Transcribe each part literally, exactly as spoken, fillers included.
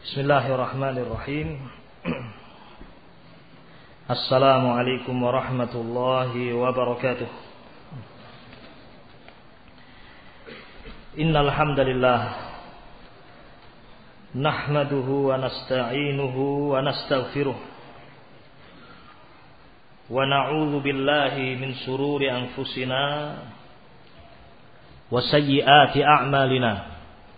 Bismillahirrahmanirrahim. Assalamualaikum warahmatullahi wabarakatuh. Innal hamdalillah nahmaduhu wa nasta'inuhu wa nastaghfiruh wa na'udzu billahi min shururi anfusina wa sayyiati a'malina.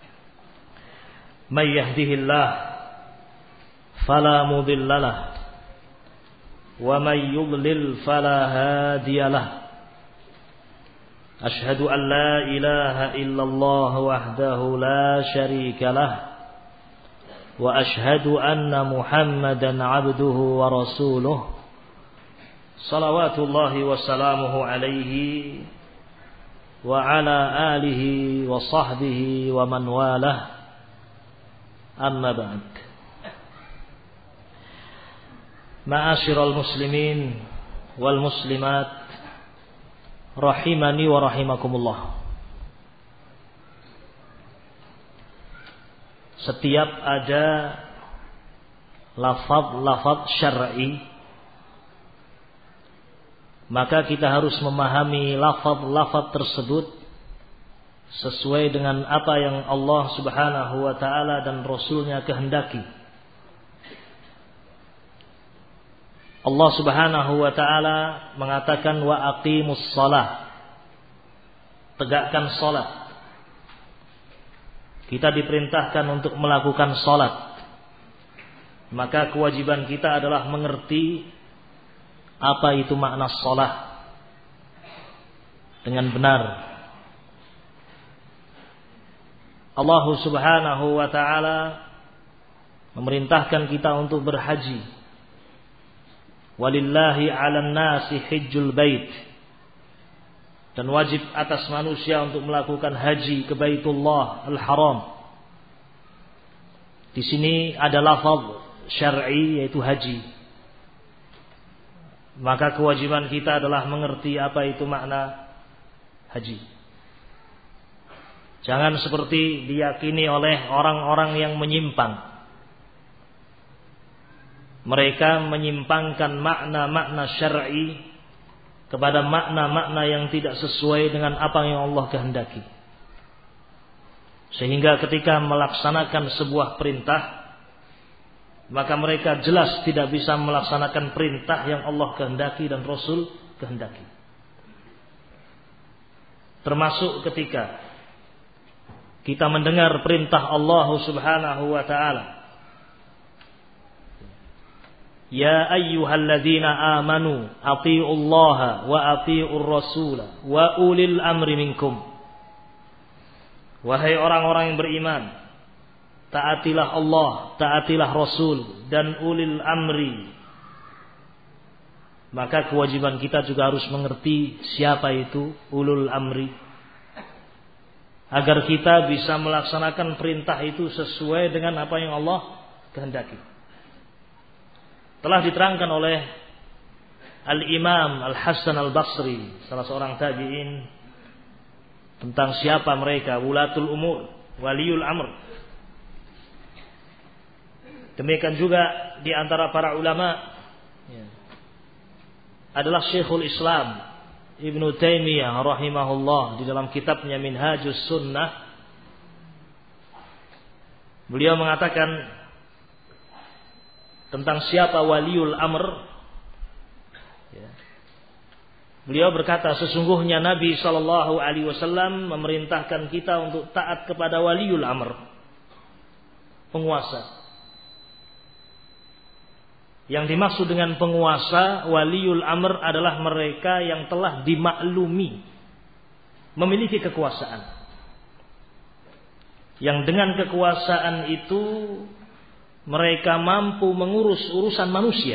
May yahdihillah fala mudilla lahu wa may yudlil fala hadiya lahu. Ashhadu an la ilaha illallah wahdahu la syarika lahu wa ashhadu anna Muhammadan abduhu wa rasuluh. Salawatullahi wa salamuhu alaihi wa ala alihi wa sahbihi wa man walah. Amma ba'd. Ma'asyiral muslimin wal muslimat rahimani wa rahimakumullah. Setiap ada lafaz-lafaz syar'i, maka kita harus memahami lafaz-lafaz tersebut sesuai dengan apa yang Allah Subhanahu wa ta'ala dan Rasulnya kehendaki. Allah Subhanahu wa ta'ala mengatakan wa aqimus shalah, tegakkan salat. Kita diperintahkan untuk melakukan salat, maka kewajiban kita adalah mengerti apa itu makna salat dengan benar. Allah Subhanahu wa ta'ala memerintahkan kita untuk berhaji. Walillahi 'alan nasi hajjul bait. Dan wajib atas manusia untuk melakukan haji ke Baitullah Al-Haram. Di sini ada lafaz syar'i yaitu haji. Maka kewajiban kita adalah mengerti apa itu makna haji. Jangan seperti diyakini oleh orang-orang yang menyimpang. Mereka menyimpangkan makna-makna syar'i kepada makna-makna yang tidak sesuai dengan apa yang Allah kehendaki. Sehingga ketika melaksanakan sebuah perintah, maka mereka jelas tidak bisa melaksanakan perintah yang Allah kehendaki dan Rasul kehendaki. Termasuk ketika kita mendengar perintah Allah Subhanahu wa ta'ala, ya ayyuhalladzina amanu athi'ullaha wa athi'ur rasula wa ulil amri minkum. Wahai orang-orang yang beriman, taatilah Allah, taatilah Rasul dan ulil amri. Maka kewajiban kita juga harus mengerti siapa itu ulul amri, agar kita bisa melaksanakan perintah itu sesuai dengan apa yang Allah kehendaki. Telah diterangkan oleh Al-Imam Al-Hasan Al-Basri, salah seorang tabi'in, tentang siapa mereka, wulatul umur, waliul amr. Demikian juga di antara para ulama adalah Syekhul Islam Ibnu Taimiyah rahimahullah di dalam kitabnya Minhajus Sunnah. Beliau mengatakan tentang siapa waliul amr. Beliau berkata, sesungguhnya Nabi sallallahu alaihi wasallam memerintahkan kita untuk taat kepada waliul amr, penguasa. Yang dimaksud dengan penguasa, waliul amr adalah mereka yang telah dimaklumi memiliki kekuasaan, yang dengan kekuasaan itu mereka mampu mengurus urusan manusia.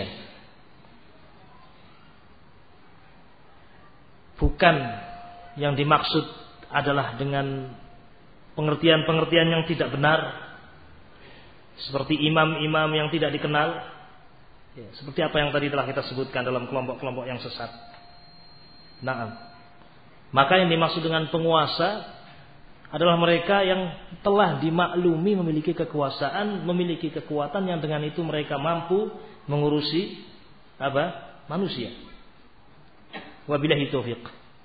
Bukan yang dimaksud adalah dengan pengertian-pengertian yang tidak benar, seperti imam-imam yang tidak dikenal. Ya, seperti apa yang tadi telah kita sebutkan dalam kelompok-kelompok yang sesat. Naam. Maka yang dimaksud dengan penguasa adalah mereka yang telah dimaklumi memiliki kekuasaan, memiliki kekuatan yang dengan itu mereka mampu mengurusi apa? Manusia. Wabillahi taufiq.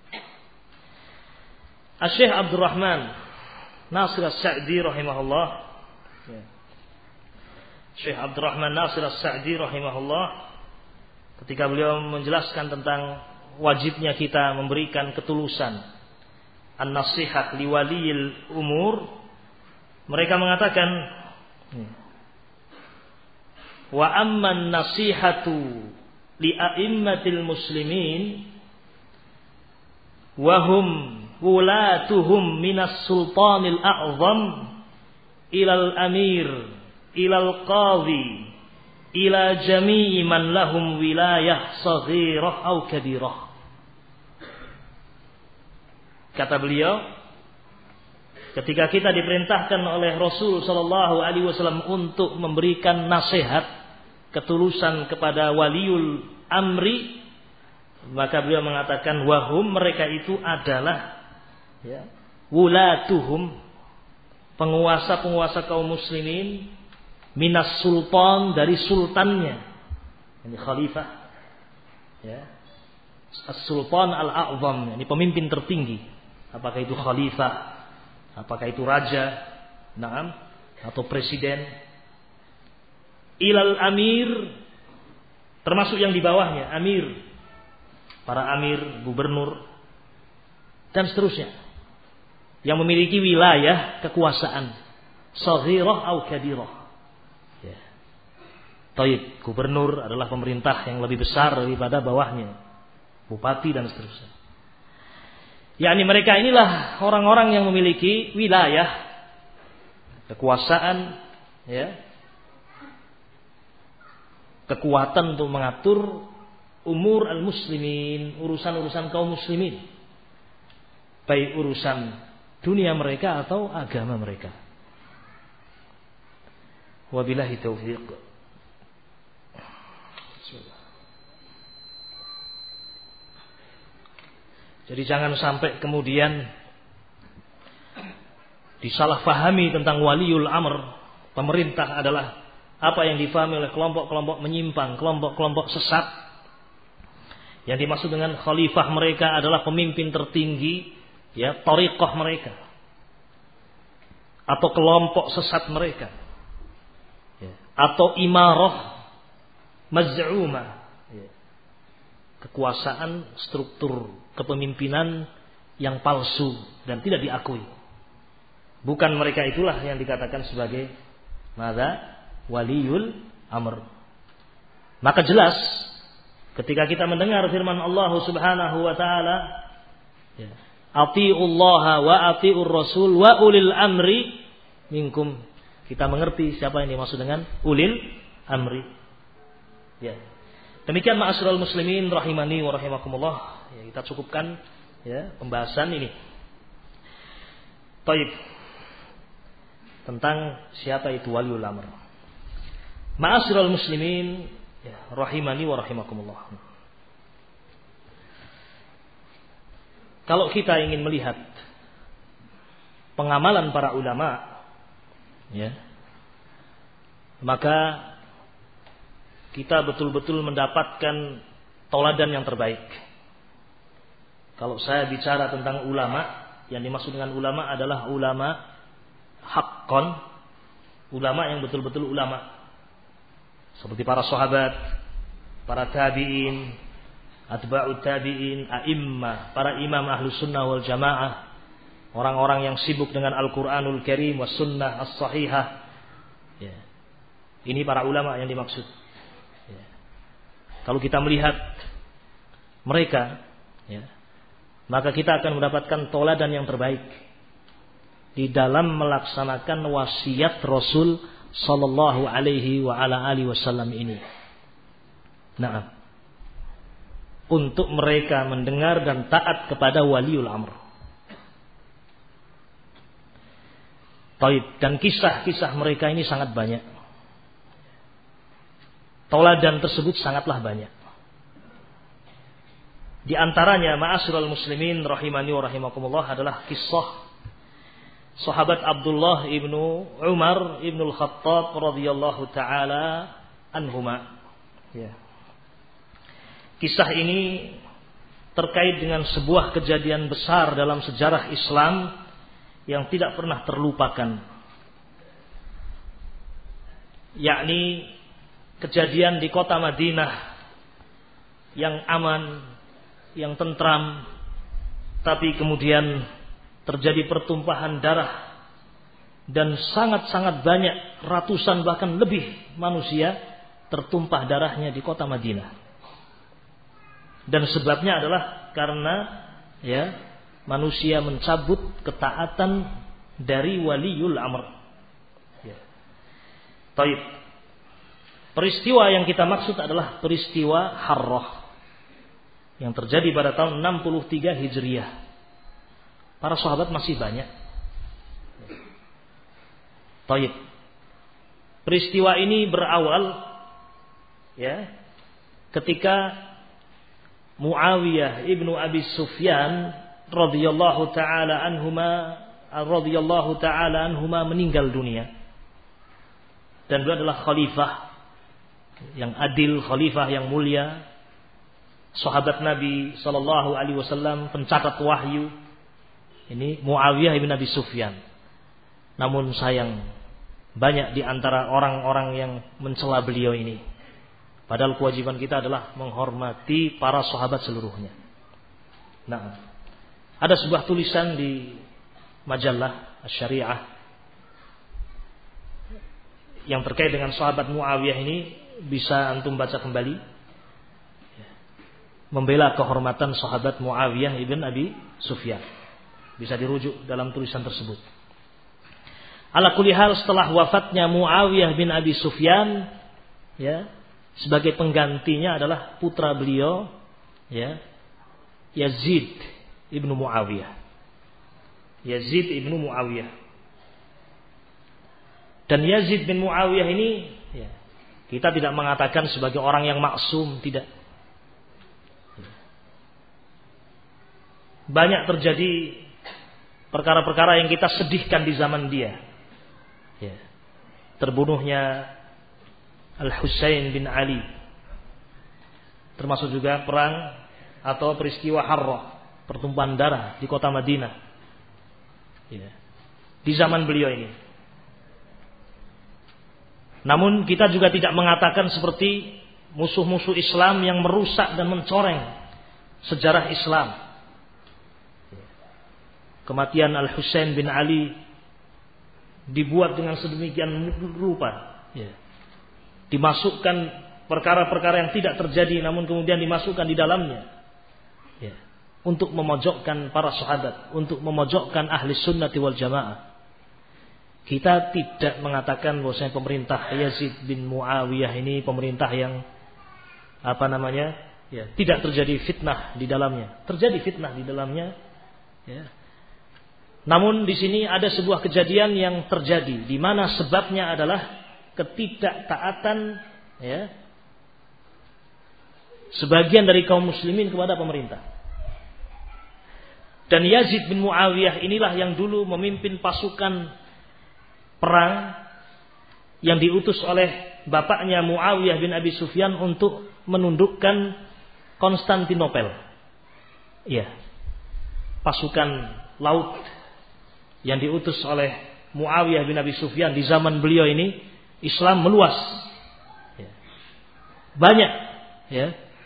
Asy-Syaikh Abdurrahman Nasir As-Sa'di rahimahullah. Ya. Syekh Abdurrahman Nasir As-Sa'di rahimahullah ketika beliau menjelaskan tentang wajibnya kita memberikan ketulusan an-nasihat li waliyil umur, mereka mengatakan wa amman nasihatu li a'immatil muslimin wa hum wulatuhum minas sultanil a'zam ilal amir ilal qadhi ila jami'i man lahum wilayah saghirah au kabirah. Kata beliau, ketika kita diperintahkan oleh Rasul sallallahu alaihi wasallam untuk memberikan nasihat ketulusan kepada waliul amri, maka beliau mengatakan wahum, mereka itu adalah ya, wulatuhum, penguasa-penguasa kaum muslimin, minas sultan, dari sultannya, ini khalifah, ya, as-sultan al-a'zam, ini pemimpin tertinggi. Apakah itu khalifah, apakah itu raja, naam, atau presiden, ilal amir, termasuk yang di bawahnya, amir, para amir, gubernur, dan seterusnya, yang memiliki wilayah kekuasaan, saghirah au kabirah. Ya. Taib, gubernur adalah pemerintah yang lebih besar daripada bawahnya, bupati dan seterusnya. yakni mereka inilah orang-orang yang memiliki wilayah, kekuasaan, ya, kekuatan untuk mengatur umur al-muslimin, urusan-urusan kaum muslimin, baik urusan dunia mereka atau agama mereka. Wabillahi taufiq. Jadi jangan sampai kemudian disalahfahami tentang waliul amr. Pemerintah adalah apa yang difahami oleh kelompok-kelompok menyimpang, kelompok-kelompok sesat. Yang dimaksud dengan khalifah mereka adalah pemimpin tertinggi, ya, thariqah mereka, atau kelompok sesat mereka, ya, atau imarah maz'umah, ya, kekuasaan struktur kepemimpinan yang palsu dan tidak diakui. Bukan mereka itulah yang dikatakan sebagai madza waliyul amr. Maka jelas ketika kita mendengar firman Allah Subhanahu wa taala, ya, atiullaha wa atiur rasul wa ulil amri minkum, kita mengerti siapa yang dimaksud dengan ulil amri. Ya. Demikian ma'asyiral muslimin rahimani wa rahimakumullah. Ya, kita cukupkan, ya, pembahasan ini. Baik. Tentang siapa itu waliul amr. Ma'asyiral muslimin, ya, rahimani wa rahimakumullah. Kalau kita ingin melihat pengamalan para ulama, ya, maka kita betul-betul mendapatkan tauladan yang terbaik. Kalau saya bicara tentang ulama, yang dimaksud dengan ulama adalah ulama haqqan, ulama yang betul-betul ulama, seperti para sahabat, para tabi'in, atba'ut tabi'in, a'immah, para imam ahlus sunnah wal jamaah, orang-orang yang sibuk dengan Al-Quranul Karim was sunnah as-sahihah, ya. Ini para ulama yang dimaksud, ya. Kalau kita melihat mereka, ya, maka kita akan mendapatkan tauladan yang terbaik di dalam melaksanakan wasiat Rasul sallallahu alaihi wa ala alihi wasallam ini. Nah, untuk mereka mendengar dan taat kepada waliul amr. Taib, dan kisah-kisah mereka ini sangat banyak. Tauladan tersebut sangatlah banyak. Di antaranya ma'asyiral muslimin rahimani wa rahimakumullah adalah kisah sahabat Abdullah ibnu Umar ibnu Al-Khattab radhiyallahu taala anhuma. Ya. Kisah ini terkait dengan sebuah kejadian besar dalam sejarah Islam yang tidak pernah terlupakan, yakni kejadian di kota Madinah yang aman, yang tentram, tapi kemudian terjadi pertumpahan darah dan sangat-sangat banyak, ratusan bahkan lebih manusia tertumpah darahnya di kota Madinah. Dan sebabnya adalah karena ya manusia mencabut ketaatan dari waliul amr. Ya. Taib. Peristiwa yang kita maksud adalah peristiwa Harrah yang terjadi pada tahun enam puluh tiga Hijriah. Para sahabat masih banyak. Taib. Peristiwa ini berawal ya ketika Muawiyah ibnu Abi Sufyan radhiyallahu taala anhuma radhiyallahu taala anhuma meninggal dunia. Dan beliau adalah khalifah yang adil, khalifah yang mulia, sahabat Nabi sallallahu alaihi wasallam, pencatat wahyu. Ini Muawiyah ibn Abi Sufyan. Namun sayang, banyak di antara orang-orang yang mencela beliau ini. Padahal kewajiban kita adalah menghormati para sahabat seluruhnya. Nah, ada sebuah tulisan di majalah Asy-Syariah yang terkait dengan sahabat Muawiyah ini, bisa antum baca kembali. Membela kehormatan sahabat Muawiyah ibn Abi Sufyan. Bisa dirujuk dalam tulisan tersebut. Ala kulli hal, setelah wafatnya Muawiyah bin Abi Sufyan, ya, sebagai penggantinya adalah putra beliau, ya, Yazid ibnu Muawiyah. Yazid ibnu Muawiyah. Dan Yazid bin Muawiyah ini, ya, kita tidak mengatakan sebagai orang yang maksum, tidak. Banyak terjadi perkara-perkara yang kita sedihkan di zaman dia. Ya. Terbunuhnya Al-Husain bin Ali. Termasuk juga perang atau peristiwa Harrah, pertumpahan darah di kota Madinah. Ya. Di zaman beliau ini. Namun kita juga tidak mengatakan seperti musuh-musuh Islam yang merusak dan mencoreng sejarah Islam. Kematian Al-Husain bin Ali dibuat dengan sedemikian rupa, ya. Dimasukkan perkara-perkara yang tidak terjadi, namun kemudian dimasukkan di dalamnya, ya. Untuk memojokkan para sahabat, untuk memojokkan ahli sunnati wal jamaah. Kita tidak mengatakan bahwasanya pemerintah Yazid bin Muawiyah ini pemerintah yang apa namanya, ya, tidak terjadi fitnah di dalamnya. Terjadi fitnah di dalamnya, ya. Namun di sini ada sebuah kejadian yang terjadi di mana sebabnya adalah ketidaktaatan, ya, sebagian dari kaum muslimin kepada pemerintah. Dan Yazid bin Muawiyah inilah yang dulu memimpin pasukan perang yang diutus oleh bapaknya Muawiyah bin Abi Sufyan untuk menundukkan Konstantinopel. Iya. Pasukan laut yang diutus oleh Muawiyah bin Abi Sufyan di zaman beliau ini, Islam meluas. Banyak, ya,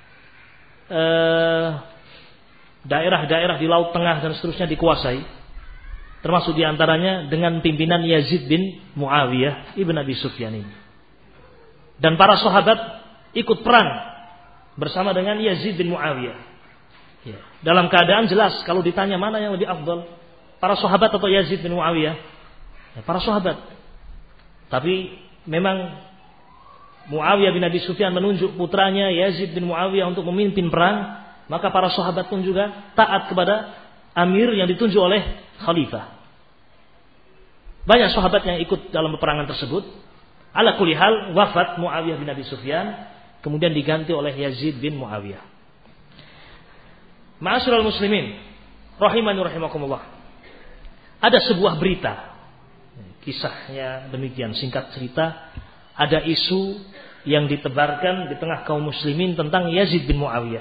eh, daerah-daerah di Laut Tengah dan seterusnya dikuasai, termasuk diantaranya dengan pimpinan Yazid bin Muawiyah ibn Abi Sufyan ini. Dan para sahabat ikut perang bersama dengan Yazid bin Muawiyah. Ya. Dalam keadaan jelas, kalau ditanya mana yang lebih afdal, para sahabat atau Yazid bin Muawiyah? Ya, para sahabat. Tapi memang Muawiyah bin Abi Sufyan menunjuk putranya Yazid bin Muawiyah untuk memimpin perang, maka para sahabat pun juga taat kepada amir yang ditunjuk oleh khalifah. Banyak sahabat yang ikut dalam peperangan tersebut. Ala kulli hal, wafat Muawiyah bin Abi Sufyan, kemudian diganti oleh Yazid bin Muawiyah. Ma'asyiral muslimin, rahimani rahimakumullah. ada sebuah berita. Kisahnya demikian, singkat cerita, ada isu yang ditebarkan di tengah kaum muslimin tentang Yazid bin Muawiyah.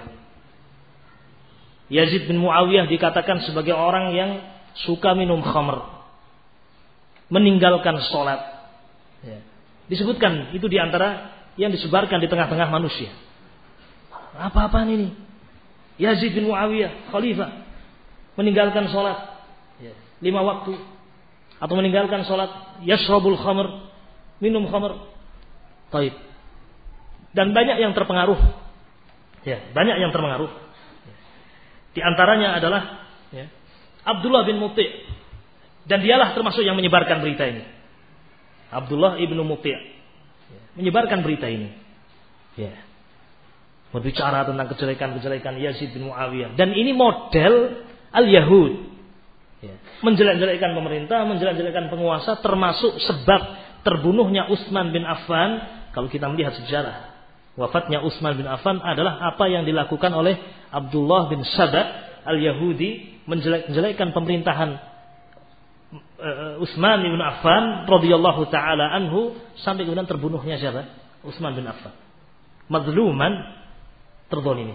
Yazid bin Muawiyah dikatakan sebagai orang yang suka minum khamr, meninggalkan sholat. Ya. Disebutkan itu diantara yang disebarkan di tengah-tengah manusia. Apa-apaan ini? Yazid bin Muawiyah, khalifah, meninggalkan sholat ya, lima waktu, atau meninggalkan sholat, yashrabul khamr, minum khamr. Taib. Dan banyak yang terpengaruh. Ya, banyak yang terpengaruh. Di antaranya adalah ya, Abdullah bin Muti', dan dialah termasuk yang menyebarkan berita ini. Abdullah ibnu Muti' ya, menyebarkan berita ini. Ya. Berbicara tentang kejelekan-kejelekan Yazid bin Muawiyah. Dan ini model al-Yahud. Ya. Menjelek-jelekkan pemerintah, menjelek-jelekkan penguasa, termasuk sebab terbunuhnya Utsman bin Affan. Kalau kita melihat sejarah, wafatnya Utsman bin Affan adalah apa yang dilakukan oleh Abdullah bin Saba al-Yahudi, menjelek-jelekkan pemerintahan uh, Utsman bin Affan radhiyallahu taala anhu, sampai kemudian terbunuhnya siapa? Utsman bin Affan. Mazluman, terzalimi.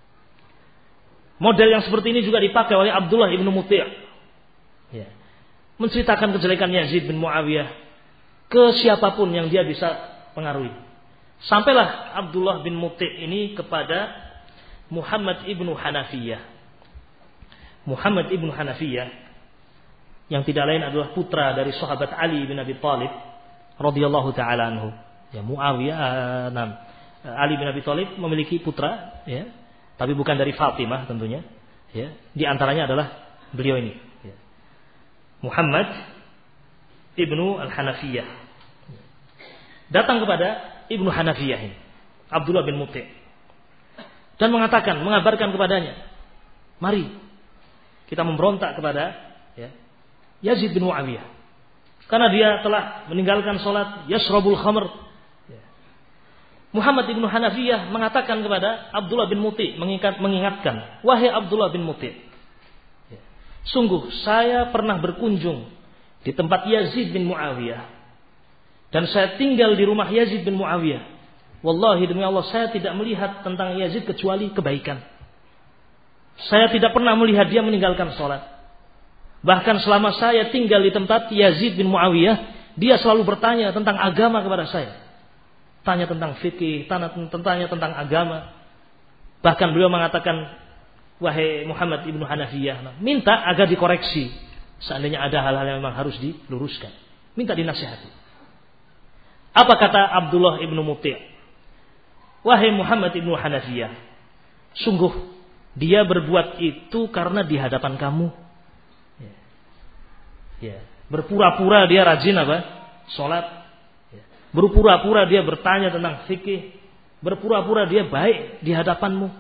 Model yang seperti ini juga dipakai oleh Abdullah ibnu Muti'. Ya. Menceritakan kejelekan Yazid bin Muawiyah ke siapapun yang dia bisa pengaruhi. Sampailah Abdullah bin Muti' ini kepada Muhammad ibnu Hanafiyah. Muhammad ibnu Hanafiyah yang tidak lain adalah putra dari sahabat Ali bin Abi Thalib radhiyallahu taala anhu. Ya, Muawiyah, uh, Ali bin Abi Thalib memiliki putra, ya, tapi bukan dari Fatimah tentunya. Ya, di antaranya adalah beliau ini, ya. Muhammad ibnu al-Hanafiyah datang kepada ibnu Hanafiyah ini, Abdullah bin Muti', dan mengatakan, mengabarkan kepadanya, mari kita memberontak kepada ya, Yazid bin Muawiyah, karena dia telah meninggalkan sholat, yashrabul khamr. Muhammad ibnu Hanafiyah mengatakan kepada Abdullah bin Muti', mengingat, mengingatkan, wahai Abdullah bin Muti', sungguh saya pernah berkunjung di tempat Yazid bin Muawiyah, dan saya tinggal di rumah Yazid bin Muawiyah. Wallahi demi Allah, saya tidak melihat tentang Yazid kecuali kebaikan. Saya tidak pernah melihat dia meninggalkan sholat. Bahkan selama saya tinggal di tempat Yazid bin Muawiyah, dia selalu bertanya tentang agama kepada saya. Tanya tentang fikih, tanya tentang agama. Bahkan beliau mengatakan, wahai Muhammad ibnu Hanafiyah, minta agar dikoreksi. Seandainya ada hal-hal yang memang harus diluruskan, minta dinasihati. Apa kata Abdullah ibnu Muti'? Wahai Muhammad ibnu Hanafiyah, sungguh dia berbuat itu karena di hadapan kamu. Ya. Ya. Berpura-pura dia rajin apa? Sholat. Berpura-pura dia bertanya tentang fikih, berpura-pura dia baik di hadapanmu.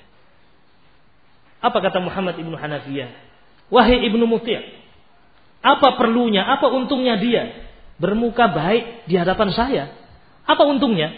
Apa kata Muhammad ibnu Hanafiyah? Wahai ibnu Muti', apa perlunya, apa untungnya dia bermuka baik di hadapan saya? Apa untungnya?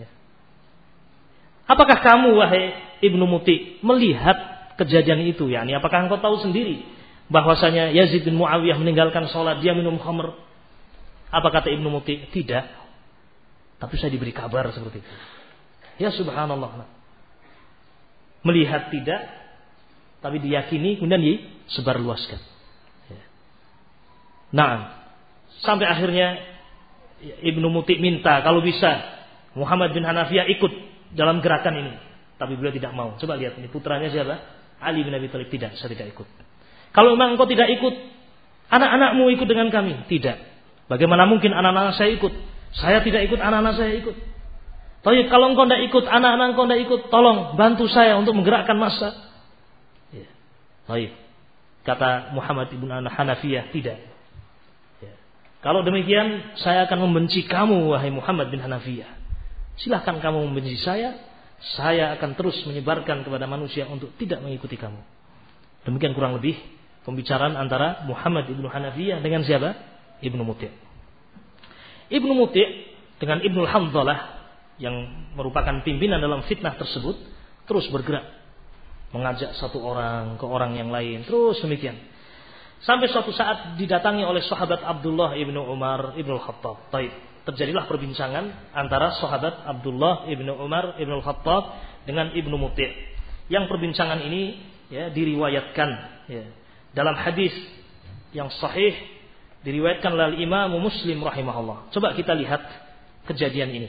Apakah kamu, wahai ibnu Muti', melihat kejadian itu? Yani, apakah engkau tahu sendiri bahwasanya Yazid bin Muawiyah meninggalkan sholat, dia minum khamr? Apa kata ibnu Muti'? Tidak. Tapi saya diberi kabar seperti itu. Ya subhanallah. Melihat tidak, tapi diyakini, kemudian disebarluaskan. Ya. Nah, sampai akhirnya ibnu Muti' minta kalau bisa Muhammad bin Hanafiyah ikut dalam gerakan ini. Tapi beliau tidak mau. Coba lihat ini putranya siapa? Ali bin Abi Thalib. Tidak, saya tidak ikut. Kalau memang engkau tidak ikut, anak-anakmu ikut dengan kami. Tidak. Bagaimana mungkin anak-anak saya ikut? Saya tidak ikut, anak-anak saya ikut. Tapi kalau engkau tidak ikut, anak-anak engkau tidak ikut, tolong bantu saya untuk menggerakkan massa. Ya. Baik. Kata Muhammad ibn Hanafiyah, tidak. Ya. Kalau demikian, saya akan membenci kamu, wahai Muhammad bin Hanafiyah. Silahkan kamu membenci saya, saya akan terus menyebarkan kepada manusia untuk tidak mengikuti kamu. Demikian kurang lebih pembicaraan antara Muhammad ibn Hanafiyah dengan siapa? Ibnu Muti'. Ibnu Muti' dengan Ibnu Hanzalah yang merupakan pimpinan dalam fitnah tersebut terus bergerak, mengajak satu orang ke orang yang lain, terus demikian. Sampai suatu saat didatangi oleh sahabat Abdullah ibnu Umar ibnu Khattab. Taib. Terjadilah perbincangan antara sahabat Abdullah ibnu Umar ibnu Khattab dengan Ibnu Muti'. Yang perbincangan ini ya, diriwayatkan ya, dalam hadis yang sahih, diriwayatkan oleh Imam Muslim rahimahullah. Coba kita lihat kejadian ini.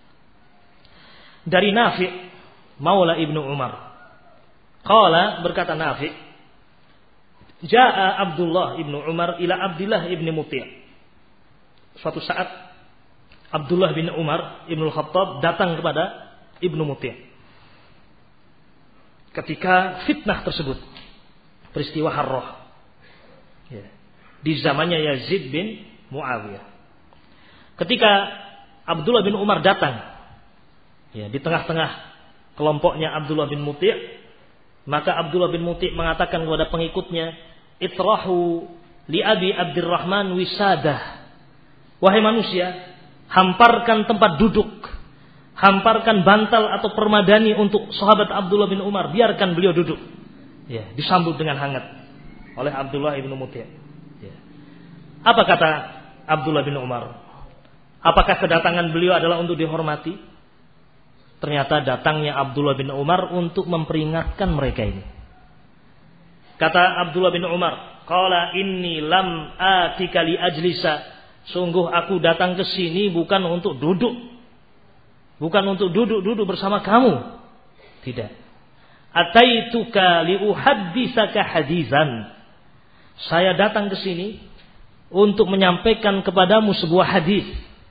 Dari Nafi' Maula Ibnu Umar. Qala, berkata Nafi', Ja'a Abdullah ibnu Umar ila Abdullah ibnu Muti'. Suatu saat Abdullah bin Umar ibnu Khattab datang kepada Ibnu Muti'. Ketika fitnah tersebut, peristiwa Harrah, ya, di zamannya Yazid bin Muawiyah. Ketika Abdullah bin Umar datang, ya, di tengah-tengah kelompoknya Abdullah bin Muti', maka Abdullah bin Muti' mengatakan kepada pengikutnya, itrahu li Abi Abdurrahman wisadah. Wahai manusia, hamparkan tempat duduk, hamparkan bantal atau permadani untuk sahabat Abdullah bin Umar, biarkan beliau duduk. Ya, disambut dengan hangat oleh Abdullah bin Muti'. Ya. Apa kata Abdullah bin Umar? Apakah kedatangan beliau adalah untuk dihormati? Ternyata datangnya Abdullah bin Umar untuk memperingatkan mereka ini. Kata Abdullah bin Umar, qala inni lam atika li ajlisa. Sungguh aku datang ke sini bukan untuk duduk. Bukan untuk duduk-duduk bersama kamu. Tidak. Ataituka li uhadditsaka hadizan. Saya datang ke sini untuk menyampaikan kepadamu sebuah hadis.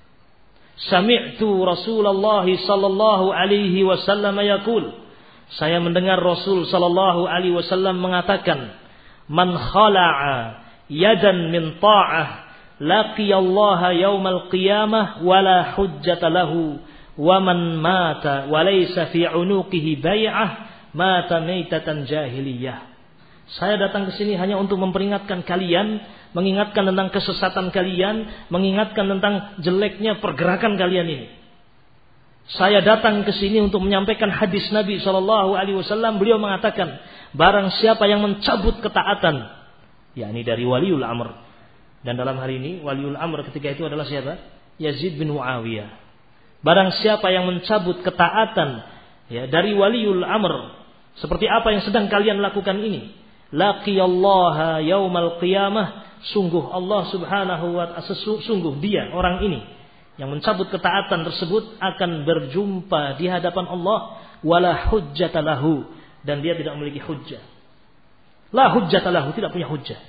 Sami'tu Rasulullah sallallahu alaihi wasallam yaqul. Saya mendengar Rasul sallallahu alaihi wasallam mengatakan, "Man khala'a yadan min ta'ah laqiyallaha yaumal qiyamah wala hujjata lahu wa man mata wa laysa fi 'unuqihi bai'ah mata maitatan jahiliyah." Saya datang ke sini hanya untuk memperingatkan kalian, mengingatkan tentang kesesatan kalian, mengingatkan tentang jeleknya pergerakan kalian ini. Saya datang ke sini untuk menyampaikan hadis Nabi shallallahu alaihi wasallam. Beliau mengatakan, barang siapa yang mencabut ketaatan, yakni dari waliul amr. Dan dalam hari ini waliul amr ketika itu adalah siapa? Yazid bin Muawiyah. Barang siapa yang mencabut ketaatan ya dari waliul amr, seperti apa yang sedang kalian lakukan ini, laqiyallaha yaumal qiyamah, sungguh Allah subhanahu wa ta'ala, sungguh dia orang ini yang mencabut ketaatan tersebut akan berjumpa di hadapan Allah, wala hujjata lahu, dan dia tidak memiliki hujjah. La hujjata lahu, tidak punya hujjah.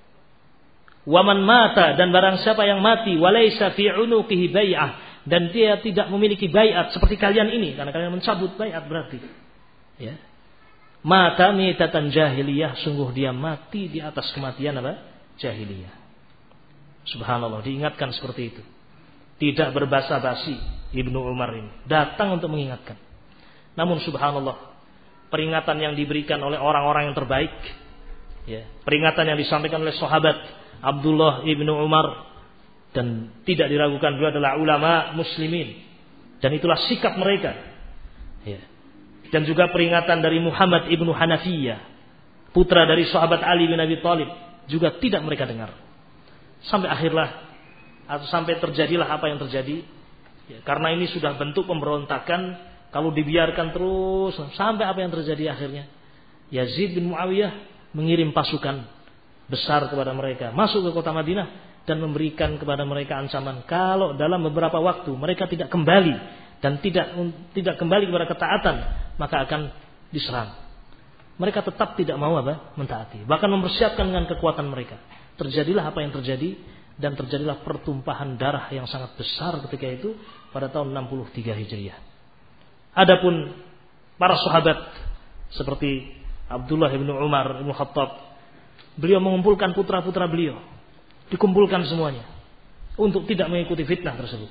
Wa man mata, dan barang siapa yang mati, walaysa fi unuqihi bai'ah, dan dia tidak memiliki bai'at seperti kalian ini, karena kalian mencabut bai'at berarti. Ya. Mata mitatan jahiliyah, sungguh dia mati di atas kematian apa? Jahiliyah. Subhanallah, diingatkan seperti itu. Tidak berbasa-basi Ibnu Umar ini datang untuk mengingatkan. Namun subhanallah, peringatan yang diberikan oleh orang-orang yang terbaik, ya, peringatan yang disampaikan oleh sahabat Abdullah Ibnu Umar, dan tidak diragukan beliau adalah ulama muslimin, dan itulah sikap mereka. Ya. Dan juga peringatan dari Muhammad ibnu Hanafiyah, putra dari sahabat Ali bin Abi Thalib, juga tidak mereka dengar. Sampai akhirlah, atau sampai terjadilah apa yang terjadi. Ya, karena ini sudah bentuk pemberontakan, kalau dibiarkan terus, sampai apa yang terjadi akhirnya. Yazid bin Muawiyah mengirim pasukan besar kepada mereka, masuk ke kota Madinah, dan memberikan kepada mereka ancaman, kalau dalam beberapa waktu mereka tidak kembali, dan tidak tidak kembali kepada ketaatan, maka akan diserang. Mereka tetap tidak mau apa? Mentaati. Bahkan mempersiapkan dengan kekuatan mereka. Terjadilah apa yang terjadi, dan terjadilah pertumpahan darah yang sangat besar ketika itu pada tahun enam puluh tiga Hijriah. Adapun para sahabat seperti Abdullah bin Umar bin Khattab, beliau mengumpulkan putra-putra beliau, dikumpulkan semuanya untuk tidak mengikuti fitnah tersebut.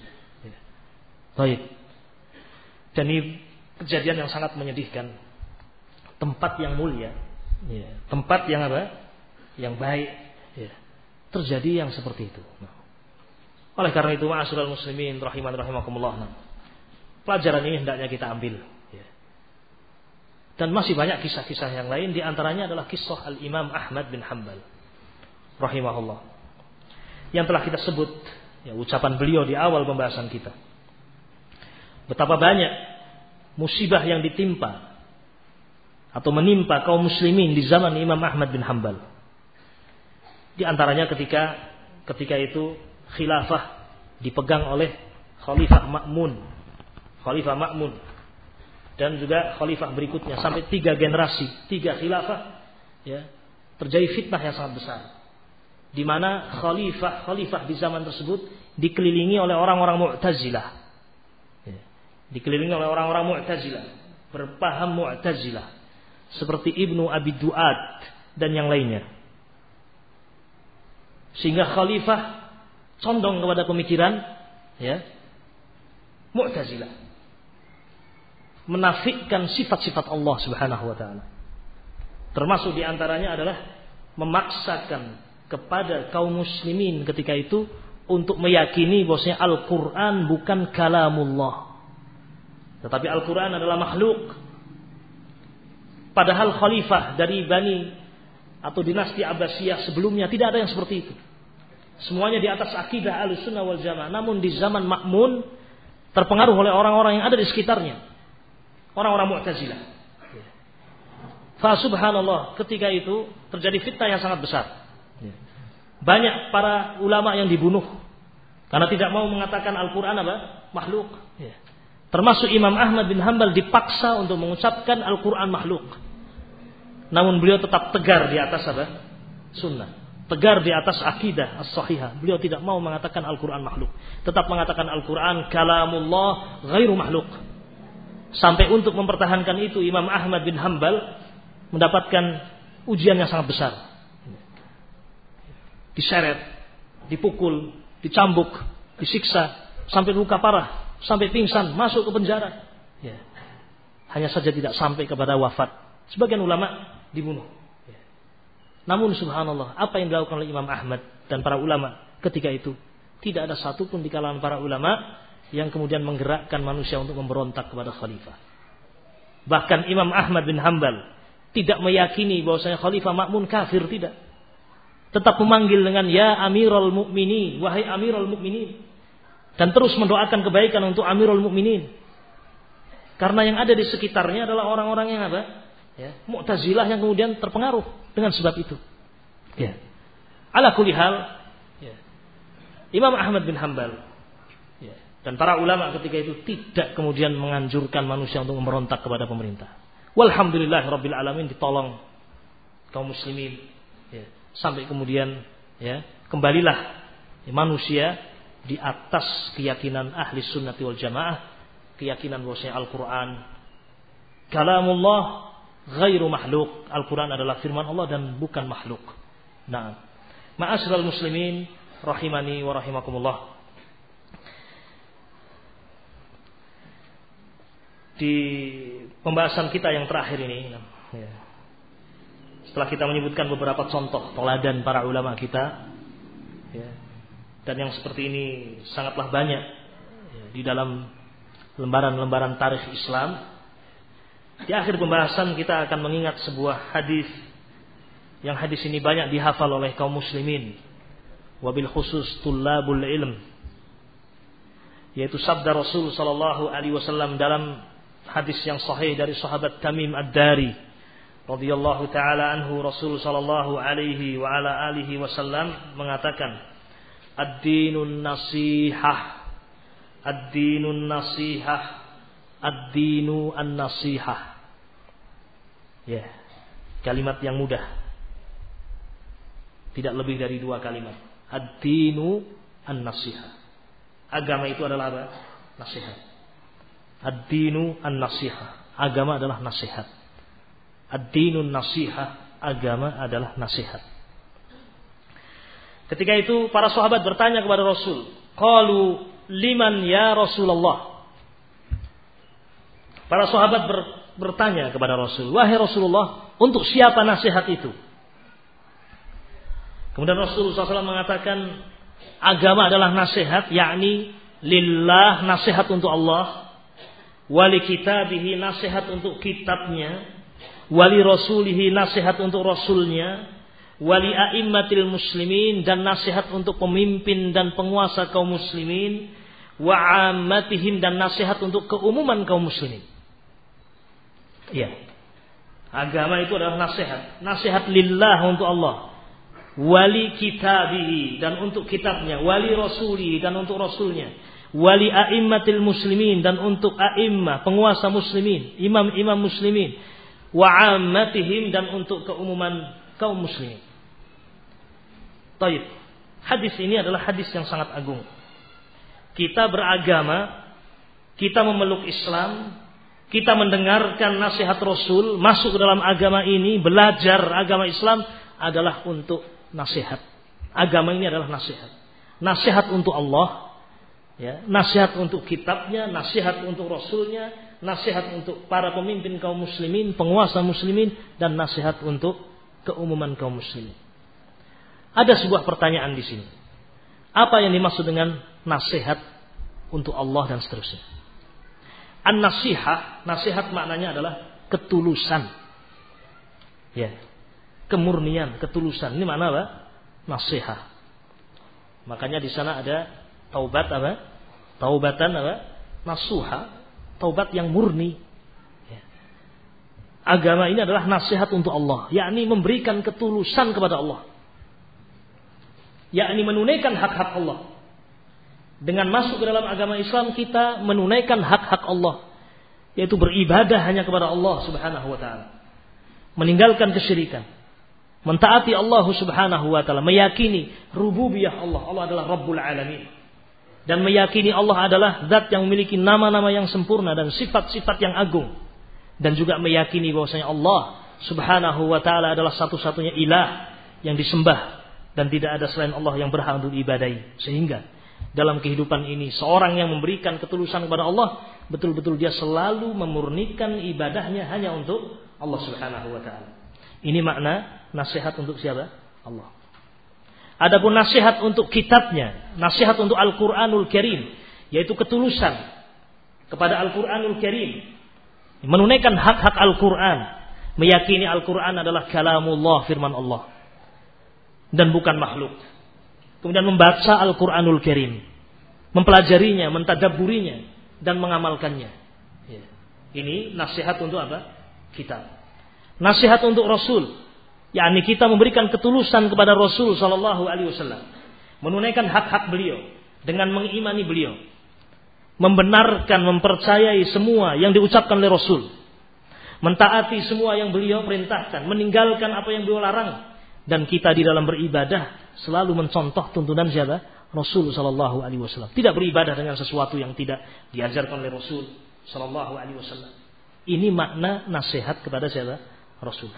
Baik. Dan ini kejadian yang sangat menyedihkan. Tempat yang mulia, ya, tempat yang apa? Yang baik, ya, terjadi yang seperti itu. Nah, oleh karena itu, ma'asyiral muslimin rahiman rahimakumullah, nah, pelajaran ini hendaknya kita ambil. Ya. Dan masih banyak kisah-kisah yang lain. Di antaranya adalah kisah Al-Imam Ahmad bin Hanbal. rahimahullah. Yang telah kita sebut, ya, ucapan beliau di awal pembahasan kita. Betapa banyak musibah yang ditimpa atau menimpa kaum muslimin di zaman Imam Ahmad bin Hanbal. Di antaranya ketika ketika itu khilafah dipegang oleh Khalifah Ma'mun, Khalifah Ma'mun, dan juga khalifah berikutnya sampai tiga generasi, tiga khilafah, ya, terjadi fitnah yang sangat besar, di mana khalifah-khalifah di zaman tersebut dikelilingi oleh orang-orang Mu'tazilah, ya, dikelilingi oleh orang-orang Mu'tazilah, berpaham Mu'tazilah, seperti Ibnu Abi Du'ad dan yang lainnya, sehingga khalifah condong kepada pemikiran, ya, Mu'tazilah, menafikan sifat-sifat Allah Subhanahu wa taala. Termasuk di antaranya adalah memaksakan kepada kaum muslimin ketika itu untuk meyakini bahwasanya Al-Qur'an bukan kalamullah, tetapi Al-Qur'an adalah makhluk. Padahal khalifah dari Bani atau dinasti Abbasiyah sebelumnya tidak ada yang seperti itu. Semuanya di atas akidah Ahlussunnah wal Jamaah. Namun di zaman Ma'mun terpengaruh oleh orang-orang yang ada di sekitarnya, orang-orang Mu'tazilah. Fa subhanallah, ketika itu terjadi fitnah yang sangat besar. Banyak para ulama yang dibunuh karena tidak mau mengatakan Al-Qur'an apa? Makhluk. Termasuk Imam Ahmad bin Hanbal dipaksa untuk mengucapkan Al-Qur'an makhluk. Namun beliau tetap tegar di atas apa? Sunnah. Tegar di atas akidah as-sahihah. Beliau tidak mau mengatakan Al-Qur'an makhluk, tetap mengatakan Al-Qur'an kalamullah ghairu makhluk. Sampai untuk mempertahankan itu Imam Ahmad bin Hanbal mendapatkan ujian yang sangat besar. Diseret, dipukul, dicambuk, disiksa sampai luka parah, sampai pingsan, masuk ke penjara. Ya. Hanya saja tidak sampai kepada wafat. Sebagian ulama dibunuh. Namun subhanallah, apa yang dilakukan oleh Imam Ahmad dan para ulama ketika itu, tidak ada satupun di kalangan para ulama yang kemudian menggerakkan manusia untuk memberontak kepada khalifah. Bahkan Imam Ahmad bin Hanbal tidak meyakini bahwasanya Khalifah Ma'mun kafir, tidak. Tetap memanggil dengan ya Amirul Mukminin, wahai Amirul Mukminin, dan terus mendoakan kebaikan untuk Amirul Mukminin. Karena yang ada di sekitarnya adalah orang-orang yang apa? Ya, Mu'tazilah yang kemudian terpengaruh dengan sebab itu. Ya. Ala kulli hal, ya, Imam Ahmad bin Hanbal, ya, dan para ulama ketika itu tidak kemudian menganjurkan manusia untuk memberontak kepada pemerintah. Walhamdulillah rabbil alamin, ditolong kaum muslimin, ya, sampai kemudian, ya, kembalilah, ya, manusia di atas keyakinan ahli sunnati wal jamaah, keyakinan bahwasanya Al-Qur'an kalamullah ghairu makhluk. Al-Quran adalah firman Allah dan bukan makhluk. Nah, ma'asyiral muslimin rahimani wa rahimakumullah. Di pembahasan kita yang terakhir ini, ya, setelah kita menyebutkan beberapa contoh teladan para ulama kita, ya, dan yang seperti ini sangatlah banyak, ya, di dalam lembaran-lembaran tarikh Islam. Di akhir pembahasan kita akan mengingat sebuah hadis yang hadis ini banyak dihafal oleh kaum muslimin, wabil khusus tullabul ilm, yaitu sabda Rasul sallallahu alaihi wasallam dalam hadis yang sahih dari sahabat Tamim Ad-Dari radhiyallahu taala anhu. Rasul sallallahu alaihi wa ala alihi wasallam mengatakan, ad-dinun nasihah, ad-dinun nasihah, ad-dinu an-nasihah. Ya, kalimat yang mudah, tidak lebih dari dua kalimat. Ad-dinu an-nasihah. Agama itu adalah apa? Nasihat. Ad-dinu an-nasihah. Agama adalah nasihat. Ad-dinun nasihah. Agama adalah nasihat. Ketika itu para sahabat bertanya kepada Rasul, qalu liman ya Rasulullah. Para sahabat ber, bertanya kepada Rasul, wahai Rasulullah, untuk siapa nasihat itu? Kemudian Rasulullah shallallahu alaihi wasallam mengatakan, agama adalah nasihat, yakni lillah, nasihat untuk Allah, wali kitabihi, nasihat untuk kitabnya, wali rasulihi, nasihat untuk rasulnya, wali a'immatil muslimin, dan nasihat untuk pemimpin dan penguasa kaum muslimin, wa 'ammatihim, dan nasihat untuk keumuman kaum muslimin. Ya. Agama itu adalah nasihat. Nasihat lillah, untuk Allah. Wali kitabihi, dan untuk kitabnya. Wali rasuli, dan untuk rasulnya. Wali a'immatil muslimin, dan untuk a'immah, penguasa muslimin, imam-imam muslimin. Wa 'ammatihim, dan untuk keumuman kaum muslimin. Taib. Hadis ini adalah hadis yang sangat agung. Kita beragama, kita memeluk Islam, kita mendengarkan nasihat Rasul, masuk ke dalam agama ini, belajar agama Islam adalah untuk nasihat. Agama ini adalah nasihat. Nasihat untuk Allah, ya, nasihat untuk kitabnya, nasihat untuk Rasulnya, nasihat untuk para pemimpin kaum muslimin, penguasa muslimin, dan nasihat untuk keumuman kaum muslimin. Ada sebuah pertanyaan di sini. Apa yang dimaksud dengan nasihat untuk Allah dan seterusnya? An-nasihah, nasihat maknanya adalah ketulusan. Ya. Kemurnian, ketulusan. Ini makna apa? Nasihah. Makanya di sana ada taubat apa? Taubatan apa? Nasuha, taubat yang murni. Ya. Agama ini adalah nasihat untuk Allah, yakni memberikan ketulusan kepada Allah. Yakni menunaikan hak-hak Allah. Dengan masuk ke dalam agama Islam, kita menunaikan hak-hak Allah, yaitu beribadah hanya kepada Allah Subhanahu wa taala. Meninggalkan kesyirikan. Mentaati Allah Subhanahu wa taala, meyakini rububiyah Allah. Allah adalah Rabbul Alamin. Dan meyakini Allah adalah zat yang memiliki nama-nama yang sempurna dan sifat-sifat yang agung. Dan juga meyakini bahwasanya Allah Subhanahu wa taala adalah satu-satunya ilah yang disembah, dan tidak ada selain Allah yang berhak untuk diibadahi. Sehingga dalam kehidupan ini, seorang yang memberikan ketulusan kepada Allah, betul-betul dia selalu memurnikan ibadahnya hanya untuk Allah Subhanahu wa taala. Ini makna nasihat untuk siapa? Allah. Adapun nasihat untuk kitabnya, nasihat untuk Al-Qur'anul Karim, yaitu ketulusan kepada Al-Qur'anul Karim, menunaikan hak-hak Al-Qur'an, meyakini Al-Qur'an adalah kalamullah, firman Allah, dan bukan makhluk. Kemudian membaca Al-Qur'anul Karim, mempelajarinya, mentadabburinya, dan mengamalkannya. Ya. Ini nasihat untuk apa? Kitab. Nasihat untuk Rasul, yakni kita memberikan ketulusan kepada Rasul sallallahu alaihi wasallam, menunaikan hak-hak beliau dengan mengimani beliau, membenarkan, mempercayai semua yang diucapkan oleh Rasul, mentaati semua yang beliau perintahkan, meninggalkan apa yang beliau larang. Dan kita di dalam beribadah selalu mencontoh tuntunan siapa? Rasul sallallahu alaihi wasallam. Tidak beribadah dengan sesuatu yang tidak diajarkan oleh Rasul sallallahu alaihi wasallam. Ini makna nasihat kepada siapa? Rasul.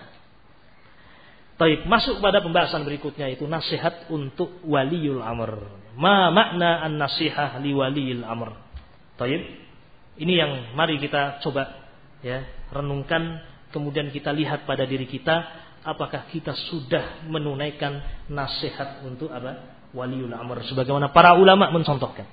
Baik, masuk pada pembahasan berikutnya, itu nasihat untuk waliul amr. Ma makna an-nasihah li waliul amr. Baik. Ini yang mari kita coba ya, renungkan, kemudian kita lihat pada diri kita. Apakah kita sudah menunaikan nasihat untuk apa? Waliul amr, sebagaimana para ulama mencontohkan.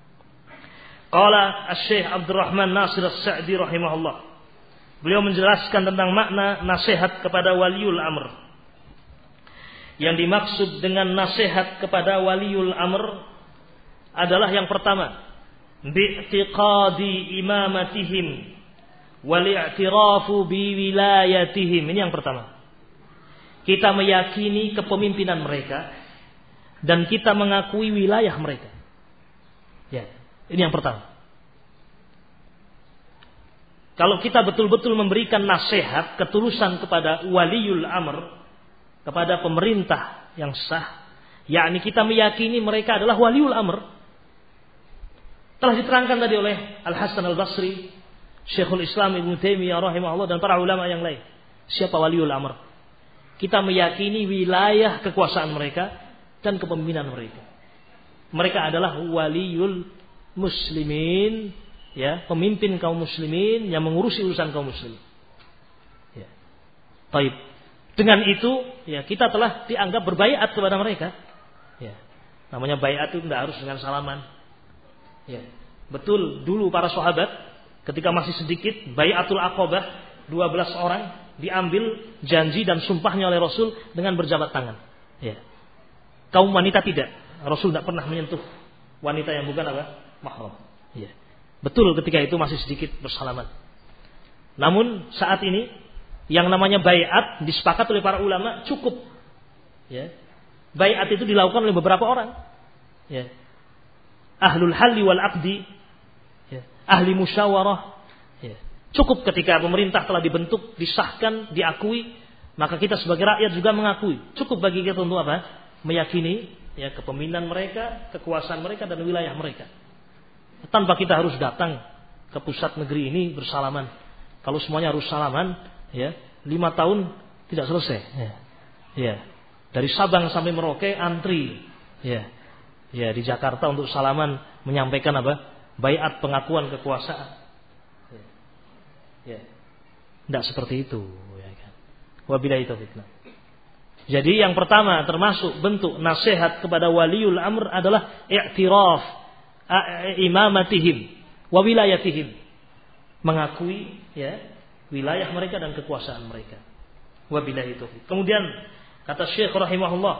Qala Asy-Syaikh Abdurrahman Nasir As-Sa'di rahimahullah. Beliau menjelaskan tentang makna nasihat kepada waliul amr. Yang dimaksud dengan nasihat kepada waliul amr adalah yang pertama, bi'tiqadi imamatihim wal i'tirafu bi wilayatihim. Ini yang pertama. Kita meyakini kepemimpinan mereka dan kita mengakui wilayah mereka. Ya, ini yang pertama. Kalau kita betul-betul memberikan nasihat, ketulusan kepada waliul amr, kepada pemerintah yang sah, yakni kita meyakini mereka adalah waliul amr. Telah diterangkan tadi oleh Al-Hasan Al-Basri, Syekhul Islam Ibnu Taimiyah rahimahullah, dan para ulama yang lain. Siapa waliul amr? Kita meyakini wilayah kekuasaan mereka dan kepemimpinan mereka. Mereka adalah waliul muslimin, ya, pemimpin kaum muslimin yang mengurusi urusan kaum muslimin. Ya. Baik. Dengan itu, ya, kita telah dianggap berbaiat kepada mereka. Ya. Namanya baiat itu tidak harus dengan salaman. Ya. Betul, dulu para sahabat ketika masih sedikit, baiatul aqabah, dua belas orang diambil janji dan sumpahnya oleh Rasul dengan berjabat tangan. Ya. Kaum wanita tidak. Rasul tidak pernah menyentuh wanita yang bukan apa? Mahram. Ya. Betul ketika itu masih sedikit bersalaman. Namun saat ini yang namanya baiat disepakati oleh para ulama cukup. Ya. Baiat itu dilakukan oleh beberapa orang. Ya. Ahlul halli wal aqdi, ya. Ahli musyawarah. Ya. Cukup ketika pemerintah telah dibentuk, disahkan, diakui, maka kita sebagai rakyat juga mengakui. Cukup bagi kita untuk apa? Meyakini ya kepemimpinan mereka, kekuasaan mereka dan wilayah mereka. Tanpa kita harus datang ke pusat negeri ini bersalaman. Kalau semuanya harus salaman, ya, lima tahun tidak selesai. Ya. Ya. Dari Sabang sampai Merauke antri, ya, ya di Jakarta untuk salaman menyampaikan apa? Baiat pengakuan kekuasaan. Ya, ya. Tidak seperti itu. Ya kan? Wabillahi taufiq. Jadi yang pertama termasuk bentuk nasihat kepada waliul amr adalah i'tiraf imamatihim wa wilayatihim, mengakui ya wilayah mereka dan kekuasaan mereka. Wabillahi taufiq. Kemudian kata Syekh rahimahullah,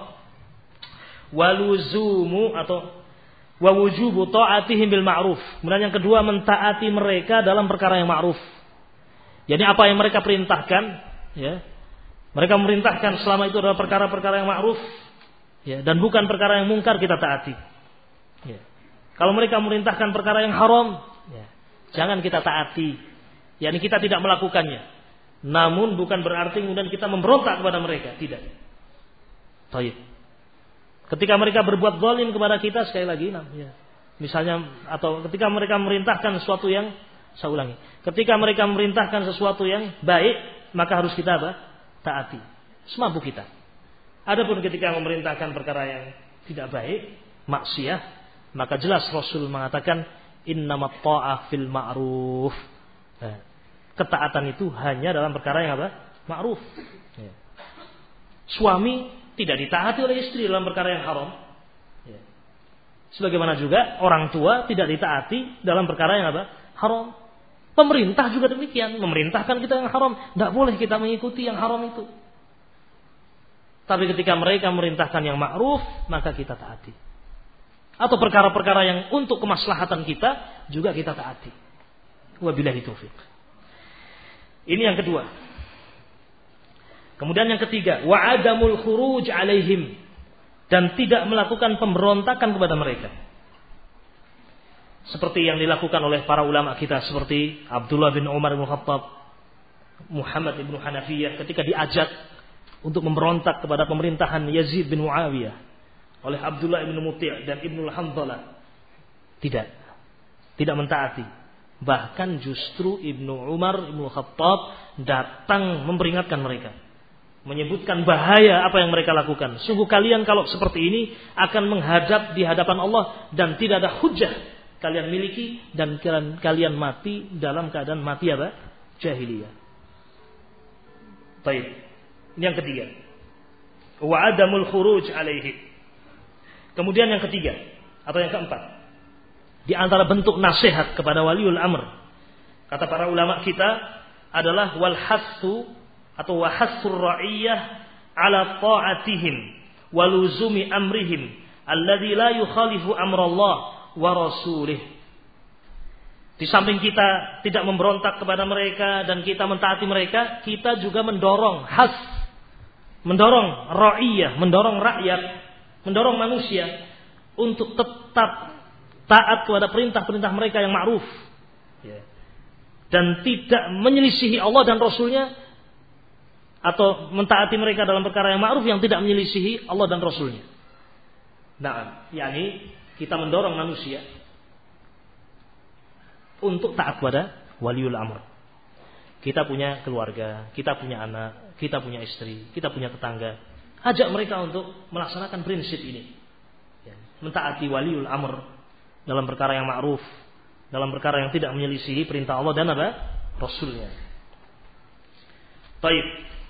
waluzumu atau wa wujubu ta'atihim bil ma'ruf. Kemudian yang kedua mentaati mereka dalam perkara yang ma'ruf. Jadi apa yang mereka perintahkan, ya. Mereka memerintahkan selama itu adalah perkara-perkara yang ma'ruf, ya, dan bukan perkara yang mungkar kita taati. Ya. Kalau mereka memerintahkan perkara yang haram, ya, jangan kita taati. Yani kita tidak melakukannya. Namun bukan berarti kemudian kita memberontak kepada mereka, tidak. Baik. Ketika mereka berbuat zalim kepada kita sekali lagi, ya. Misalnya atau ketika mereka memerintahkan sesuatu yang saya ulangi, ketika mereka memerintahkan sesuatu yang baik, maka harus kita apa? Taati. Semampu kita. Adapun ketika memerintahkan perkara yang tidak baik, maksiat, maka jelas Rasul mengatakan innamat tha'ah fil ma'ruf. Nah, ketaatan itu hanya dalam perkara yang apa? Ma'ruf. Ya. Suami tidak ditaati oleh istri dalam perkara yang haram. Ya. Sebagaimana juga orang tua tidak ditaati dalam perkara yang apa? Haram. Pemerintah juga demikian, memerintahkan kita yang haram, tidak boleh kita mengikuti yang haram itu. Tapi ketika mereka memerintahkan yang ma'ruf, maka kita taati. Atau perkara-perkara yang untuk kemaslahatan kita juga kita taati. Wabillahi taufiq. Ini yang kedua. Kemudian yang ketiga, wa'adamul khuruj alaihim, dan tidak melakukan pemberontakan kepada mereka. Seperti yang dilakukan oleh para ulama kita seperti Abdullah bin Umar bin Khattab, Muhammad bin Hanafiyah ketika diajak untuk memberontak kepada pemerintahan Yazid bin Muawiyah oleh Abdullah bin Muti' dan Ibnul Hamdalah. Tidak. Tidak mentaati. Bahkan justru Ibnu Umar bin Khattab datang memperingatkan mereka, menyebutkan bahaya apa yang mereka lakukan. Sungguh kalian kalau seperti ini akan menghadap di hadapan Allah dan tidak ada hujjah kalian miliki dan kalian mati dalam keadaan mati apa? Jahiliyah. Baik. Ini yang ketiga. Wa adamul khuruj alaihi. Kemudian yang ketiga atau yang keempat, di antara bentuk nasihat kepada waliul amr, kata para ulama kita adalah wal hassu atau wa hassur ra'iyah ala ta'atihim wa luzumi amrihim alladzi la yukhalifu amrallah wa rasulih. Di samping kita tidak memberontak kepada mereka dan kita mentaati mereka, kita juga mendorong has, mendorong ra'iyah, mendorong rakyat, mendorong manusia untuk tetap taat kepada perintah-perintah mereka yang ma'ruf, ya. Dan tidak menyelisihi Allah dan Rasulnya, atau mentaati mereka dalam perkara yang ma'ruf yang tidak menyelisihi Allah dan Rasulnya. Nah, yakni kita mendorong manusia untuk taat kepada waliul amr. Kita punya keluarga, kita punya anak, kita punya istri, kita punya tetangga. Ajak mereka untuk melaksanakan prinsip ini. Ya, mentaati waliul amr dalam perkara yang ma'ruf, dalam perkara yang tidak menyelisihi perintah Allah dan apa? Rasulnya. Baik.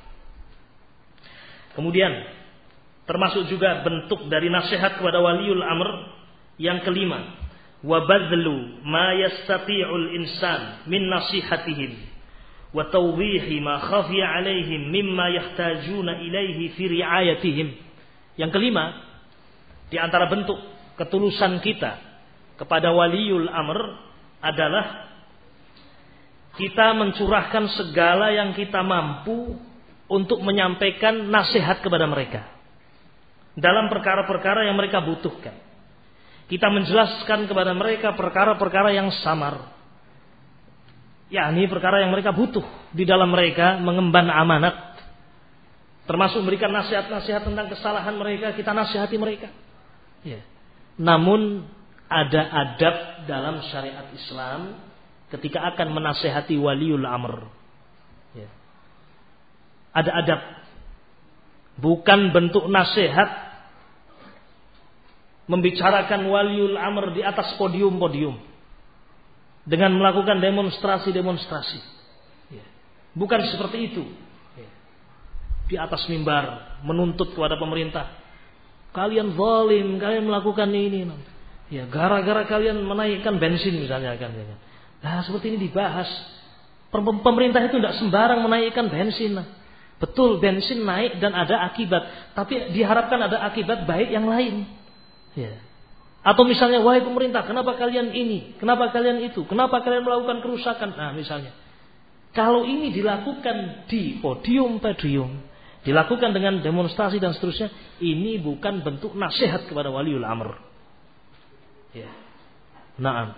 Kemudian termasuk juga bentuk dari nasihat kepada waliul amr yang kelima, wa badlu ma yastati'ul insan min nasihatihim wa tawdihi ma khafiya 'alaihim mimma yahtajuna ilaihi fi ri'ayatihim. Yang kelima, di antara bentuk ketulusan kita kepada waliul amr adalah kita mencurahkan segala yang kita mampu untuk menyampaikan nasihat kepada mereka dalam perkara-perkara yang mereka butuhkan. Kita menjelaskan kepada mereka perkara-perkara yang samar, yakni perkara yang mereka butuh di dalam mereka mengemban amanat, termasuk memberikan nasihat-nasihat tentang kesalahan mereka, kita nasihati mereka. Ya. Namun ada adab dalam syariat Islam ketika akan menasihati waliul amr. Ya. Ada adab. Bukan bentuk nasihat membicarakan waliul amr di atas podium-podium dengan melakukan demonstrasi-demonstrasi. Ya. Bukan seperti itu. Ya. Di atas mimbar menuntut kepada pemerintah, kalian zalim, kalian melakukan ini. Ya, gara-gara kalian menaikkan bensin misalnya kan. Nah, seperti ini dibahas. Pemerintah itu tidak sembarang menaikkan bensin. Betul, bensin naik dan ada akibat, tapi diharapkan ada akibat baik yang lain. Ya. Atau misalnya, wahai pemerintah, kenapa kalian ini? Kenapa kalian itu? Kenapa kalian melakukan kerusakan? Nah, misalnya, kalau ini dilakukan di podium-podium, dilakukan dengan demonstrasi dan seterusnya, ini bukan bentuk nasihat kepada waliul amr. Ya. Naam.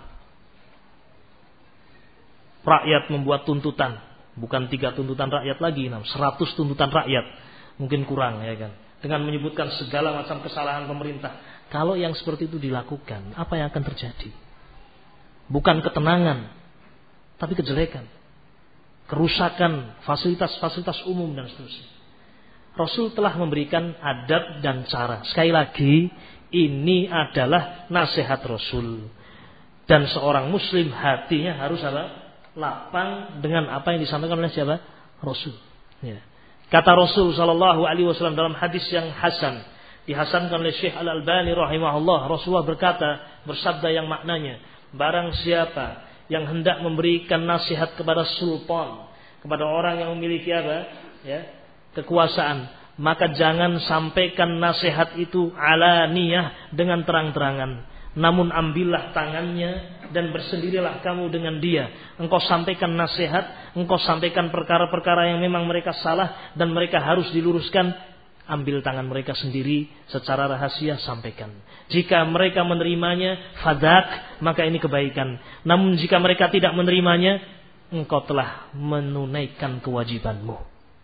Rakyat membuat tuntutan, bukan tiga tuntutan rakyat lagi, enam, seratus tuntutan rakyat, mungkin kurang ya kan. Dengan menyebutkan segala macam kesalahan pemerintah. Kalau yang seperti itu dilakukan, apa yang akan terjadi? Bukan ketenangan, tapi kejelekan, kerusakan fasilitas-fasilitas umum dan seterusnya. Rasul telah memberikan adab dan cara. Sekali lagi, ini adalah nasihat Rasul. Dan seorang muslim hatinya harus apa? Lapang dengan apa yang disampaikan oleh siapa? Rasul. Ya. Kata Rasul sallallahu alaihi wasallam dalam hadis yang hasan, dihasankan oleh Syekh Al-Albani rahimahullah, Rasulullah berkata, bersabda yang maknanya, barang siapa yang hendak memberikan nasihat kepada sultan, kepada orang yang memiliki apa? Ya, kekuasaan, maka jangan sampaikan nasihat itu alaniyah dengan terang-terangan. Namun ambillah tangannya dan bersendirilah kamu dengan dia. Engkau sampaikan nasihat, engkau sampaikan perkara-perkara yang memang mereka salah dan mereka harus diluruskan. Ambil tangan mereka sendiri secara rahasia, sampaikan. Jika mereka menerimanya, fadak, maka ini kebaikan. Namun jika mereka tidak menerimanya, engkau telah menunaikan kewajibanmu.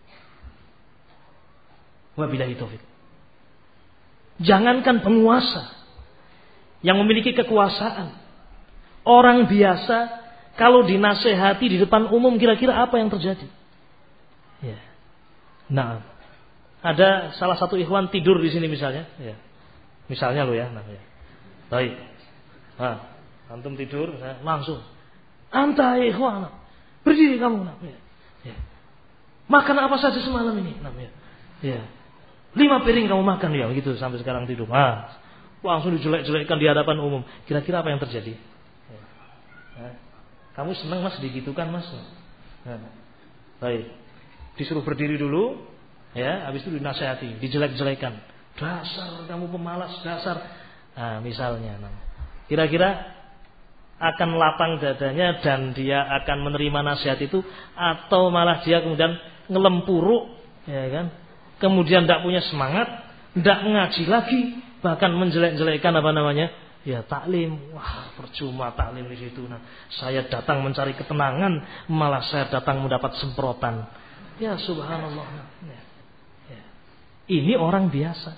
Wabillahi taufik. Jangankan penguasa yang memiliki kekuasaan, orang biasa kalau dinasehati di depan umum, kira-kira apa yang terjadi? Ya. Nah, ada salah satu ikhwan tidur di sini misalnya, ya. Misalnya lo ya, nah, ya. Baik. Nah, antum tidur, ya, langsung. Anta ikhwan, berdiri kamu, nah, ya. Ya. Makan apa saja semalam ini, nah, ya. Ya. Lima piring kamu makan ya, begitu sampai sekarang tidur. Ah. Langsung dijelek-jelekkan di hadapan umum. Kira-kira apa yang terjadi? Nah, kamu senang mas digitukan mas? Nah, baik. Disuruh berdiri dulu, ya. Habis itu dinasihati, dijelek-jelekan. Dasar kamu pemalas, dasar. Nah, misalnya. Nah, kira-kira akan lapang dadanya dan dia akan menerima nasihat itu, atau malah dia kemudian ngelempuruk, ya kan? Kemudian tidak punya semangat, tidak mengaji lagi. Bahkan menjelek-jelekkan apa namanya? Ya taklim. Wah, percuma taklim di situ. Nah, saya datang mencari ketenangan, malah saya datang mendapat semprotan. Ya subhanallah. Ya. Ya. Ini orang biasa.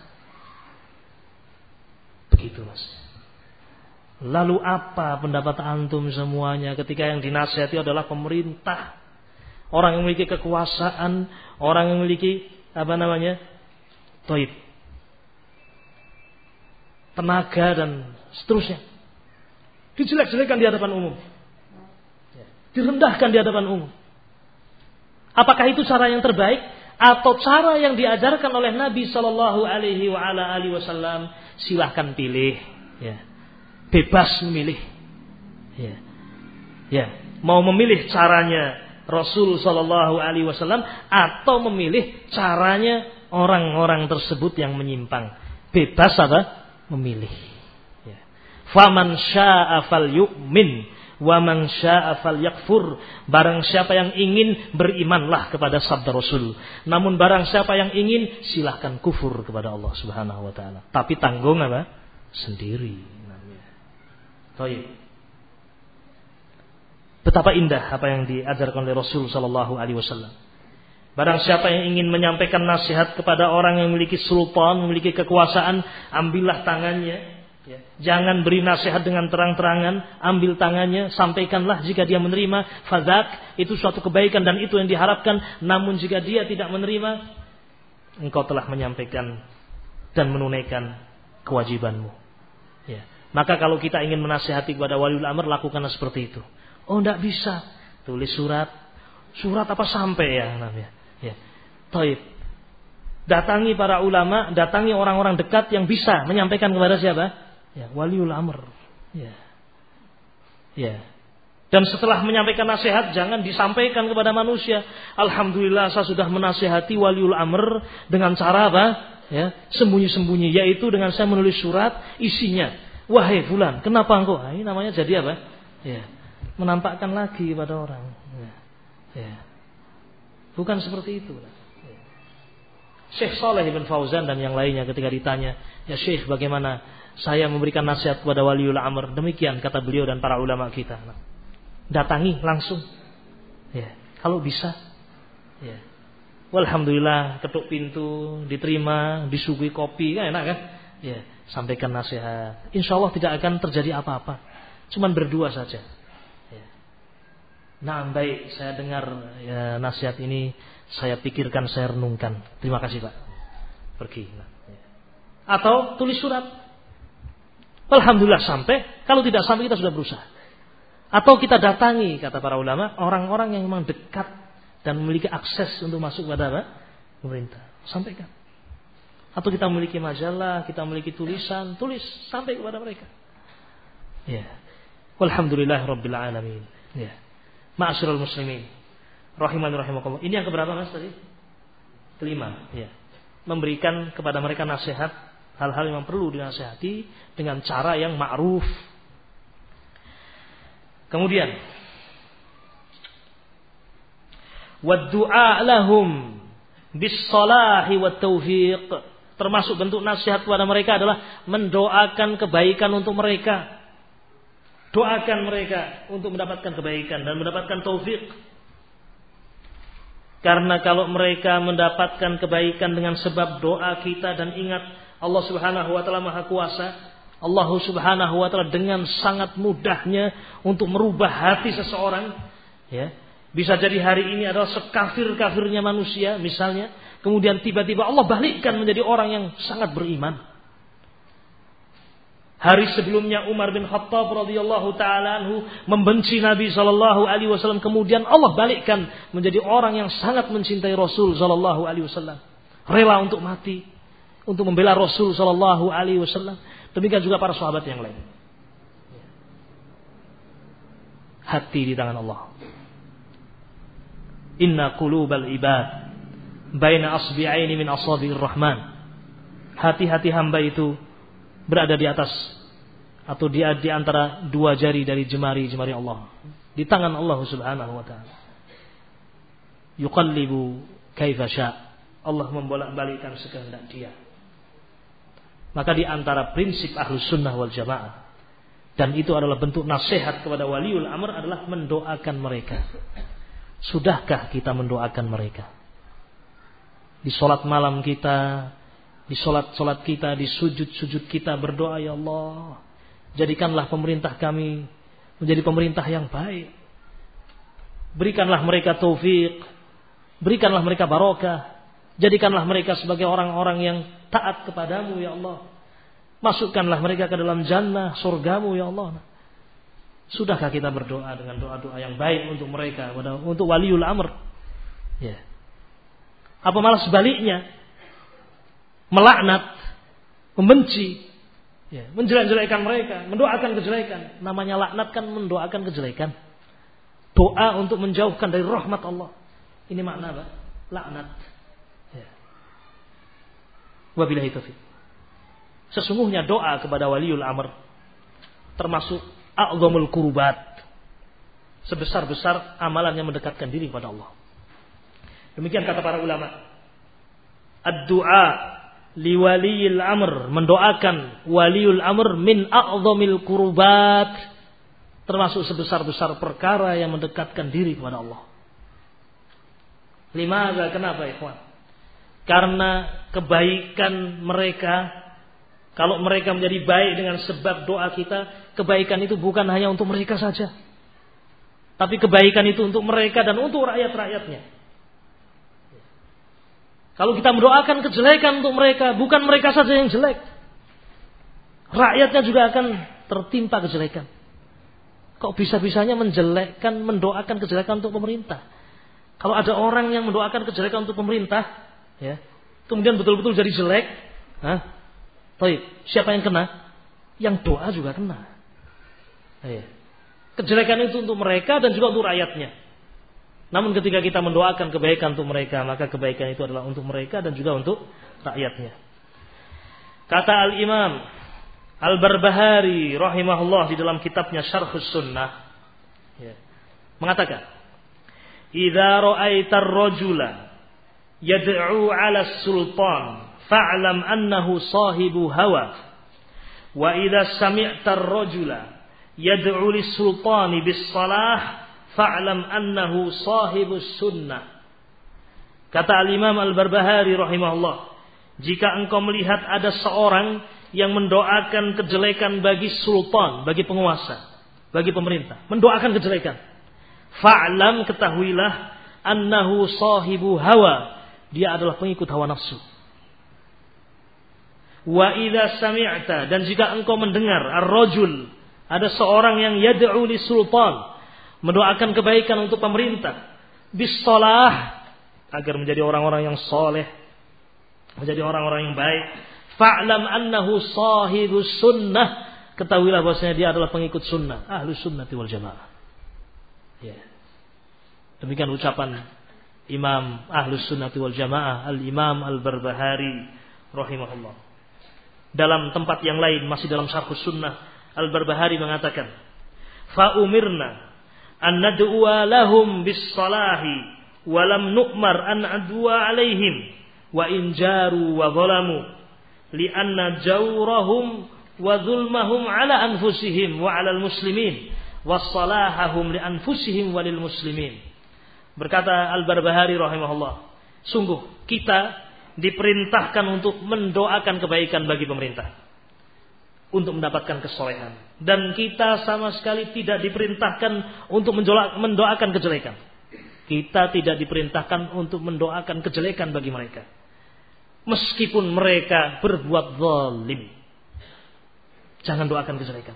Begitu mas. Lalu apa pendapat antum semuanya ketika yang dinasihati adalah pemerintah, orang yang memiliki kekuasaan, orang yang memiliki apa namanya? Toib, tenaga dan seterusnya, dijelek-jelekan di hadapan umum, direndahkan di hadapan umum. Apakah itu cara yang terbaik atau cara yang diajarkan oleh Nabi Shallallahu Alaihi Wasallam? Silahkan pilih, ya. Bebas memilih, ya. Ya. Mau memilih caranya Rasul sallallahu alaihi wasallam atau memilih caranya orang-orang tersebut yang menyimpang. Bebas apa? Memilih. Ya. Faman syaa'a falyu'min wa man syaa'a falyakfur. Barang siapa yang ingin, berimanlah kepada sabda Rasul. Namun barang siapa yang ingin, silahkan kufur kepada Allah Subhanahu wa taala. Tapi tanggung apa? Sendiri namanya. Baik. Betapa indah apa yang diajarkan oleh Rasul sallallahu alaihi wasallam. Barang siapa yang ingin menyampaikan nasihat kepada orang yang memiliki sultan, memiliki kekuasaan, ambillah tangannya. Ya. Jangan beri nasihat dengan terang-terangan, ambil tangannya, sampaikanlah jika dia menerima. Fadak, itu suatu kebaikan dan itu yang diharapkan. Namun jika dia tidak menerima, engkau telah menyampaikan dan menunaikan kewajibanmu. Ya. Maka kalau kita ingin menasihati kepada waliul amr, lakukanlah seperti itu. Oh, tidak bisa. Tulis surat. Surat apa sampai ya namanya. Ya. Taib. Datangi para ulama, datangi orang-orang dekat yang bisa menyampaikan kepada siapa? Ya, waliul amr. Ya. Ya. Dan setelah menyampaikan nasihat, jangan disampaikan kepada manusia. Alhamdulillah saya sudah menasihati waliul amr dengan cara apa? Ya, sembunyi-sembunyi, yaitu dengan saya menulis surat, isinya, wahai fulan, kenapa engkau? Nah, ini namanya jadi apa? Ya. Menampakkan lagi kepada orang. Ya. Ya. Bukan seperti itu. Ya. Syekh Saleh Ibn Fauzan dan yang lainnya ketika ditanya, ya Syekh, bagaimana saya memberikan nasihat kepada waliul amr? Demikian kata beliau dan para ulama kita. Nah, datangi langsung. Ya. Kalau bisa. Ya. Walhamdulillah, ketuk pintu, diterima, disuguhi kopi, kan enak kan? Ya. Sampaikan nasihat. Insya Allah tidak akan terjadi apa-apa. Cuman berdua saja. Nah, baik, saya dengar ya, nasihat ini, saya pikirkan, saya renungkan. Terima kasih Pak. Pergi. Nah, ya. Atau tulis surat. Alhamdulillah sampai. Kalau tidak sampai kita sudah berusaha. Atau kita datangi, kata para ulama, orang-orang yang memang dekat dan memiliki akses untuk masuk pada apa? Pemerintah. Sampaikan. Atau kita memiliki majalah, kita memiliki tulisan, tulis sampai kepada mereka. Ya. Walhamdulillah rabbil alamin. Ya. Ma'asyiral muslimin rahimani rahimakumullah. Ini yang keberapa Mas tadi? Kelima, ya. Memberikan kepada mereka nasihat, hal-hal yang perlu dinasihati dengan cara yang ma'ruf. Kemudian wad-du'a lahum bis-salahi wat-taufiq. Termasuk bentuk nasihat kepada mereka adalah mendoakan kebaikan untuk mereka. Doakan mereka untuk mendapatkan kebaikan dan mendapatkan taufik. Karena kalau mereka mendapatkan kebaikan dengan sebab doa kita, dan ingat Allah Subhanahu wa taala Maha Kuasa, Allah Subhanahu wa taala dengan sangat mudahnya untuk merubah hati seseorang, ya. Bisa jadi hari ini adalah sekafir-kafirnya manusia misalnya, kemudian tiba-tiba Allah balikkan menjadi orang yang sangat beriman. Hari sebelumnya Umar bin Khattab radhiyallahu taala anhu membenci Nabi sallallahu alaihi wasallam, kemudian Allah balikkan menjadi orang yang sangat mencintai Rasul sallallahu alaihi wasallam, rela untuk mati untuk membela Rasul sallallahu alaihi wasallam. Demikian juga para sahabat yang lain. Hati di tangan Allah. Inna qulubal ibad baina asbi'aini min asabi'ir rahman. Hati-hati hamba itu berada di atas atau di, di antara dua jari dari jemari-jemari Allah, di tangan Allah Subhanahu wa taala. Yuqallibu kaifa sya'. Allah membolak-balikkan sekehendak Dia. Maka di antara prinsip Ahlus Sunnah wal Jamaah, dan itu adalah bentuk nasihat kepada waliul amr, adalah mendoakan mereka. Sudahkah kita mendoakan mereka? Di salat malam kita, di solat-solat kita, di sujud-sujud kita berdoa, ya Allah, jadikanlah pemerintah kami menjadi pemerintah yang baik. Berikanlah mereka taufik, berikanlah mereka barokah, jadikanlah mereka sebagai orang-orang yang taat kepadamu, ya Allah. Masukkanlah mereka ke dalam jannah, surgamu, ya Allah. Sudahkah kita berdoa dengan doa-doa yang baik untuk mereka, untuk waliul amr? Ya. Apa malah sebaliknya? Melaknat, membenci, ya, menjelek-jelekkan mereka, mendoakan kejelekan. Namanya laknat kan mendoakan kejelekan. Doa untuk menjauhkan dari rahmat Allah. Ini makna apa? Laknat. Ya. Wabillahi taufiq. Sesungguhnya doa kepada waliul amr termasuk a'zamul qurubat. Sebesar-besar amalan yang mendekatkan diri kepada Allah. Demikian kata para ulama. Ad-du'a li waliyil amr, mendoakan waliul amr min a'zamil qurubat, termasuk sebesar-besar perkara yang mendekatkan diri kepada Allah. Limaza, kenapa ikhwan? Karena kebaikan mereka, kalau mereka menjadi baik dengan sebab doa kita, kebaikan itu bukan hanya untuk mereka saja, tapi kebaikan itu untuk mereka dan untuk rakyat-rakyatnya. Kalau kita mendoakan kejelekan untuk mereka, bukan mereka saja yang jelek, rakyatnya juga akan tertimpa kejelekan. Kok bisa-bisanya menjelekkan, mendoakan kejelekan untuk pemerintah? Kalau ada orang yang mendoakan kejelekan untuk pemerintah, ya, kemudian betul-betul jadi jelek, hah? Baik, siapa yang kena? Yang doa juga kena. Ya. Kejelekan itu untuk mereka dan juga untuk rakyatnya. Namun ketika kita mendoakan kebaikan untuk mereka, maka kebaikan itu adalah untuk mereka dan juga untuk rakyatnya. Kata Al-Imam Al-Barbahari rahimahullah di dalam kitabnya Syarhus Sunnah, ya, mengatakan, "Idza ra'aita ar-rajula yad'u 'ala as-sultan fa'lam annahu sahibu hawa, wa idza sami'ta ar-rajula yad'u lis-sultani bis-salah fa'lam annahu sahibus sunnah." Kata Al-Imam Al-Barbahari rahimahullah, jika engkau melihat ada seorang yang mendoakan kejelekan bagi sultan, bagi penguasa, bagi pemerintah, mendoakan kejelekan, fa'lam, ketahuilah, annahu sahibu hawa, dia adalah pengikut hawa nafsu. Wa idza sami'ta, dan jika engkau mendengar, ar-rajul, ada seorang yang yad'u li sultan, mendoakan kebaikan untuk pemerintah, bis-shalah, agar menjadi orang-orang yang soleh, menjadi orang-orang yang baik, fa'lam annahu sahibus sunnah, ketahuilah bahwasanya dia adalah pengikut sunnah, ahlus sunnati wal jamaah. Ya. Demikian ucapan Imam ahlus sunnati wal jamaah Al-Imam Al-Barbahari rahimahullah. Dalam tempat yang lain, masih dalam Syarhus Sunnah, Al-Barbahari mengatakan, fa umirna an nad'uwa lahum bis-salahi wa lam nu'mar an adwa alaihim wa in jaru wa zalamu li'anna jawrahum wa zulmahum ala anfusihim wa 'alal muslimin wa salahahum li anfusihim wa lil muslimin. Berkata Al-Barbahari rahimahullah, sungguh kita diperintahkan untuk mendoakan kebaikan bagi pemerintah, untuk mendapatkan kesolehan, dan kita sama sekali tidak diperintahkan untuk mendoakan kejelekan. Kita tidak diperintahkan untuk mendoakan kejelekan bagi mereka, meskipun mereka berbuat zalim. Jangan doakan kejelekan.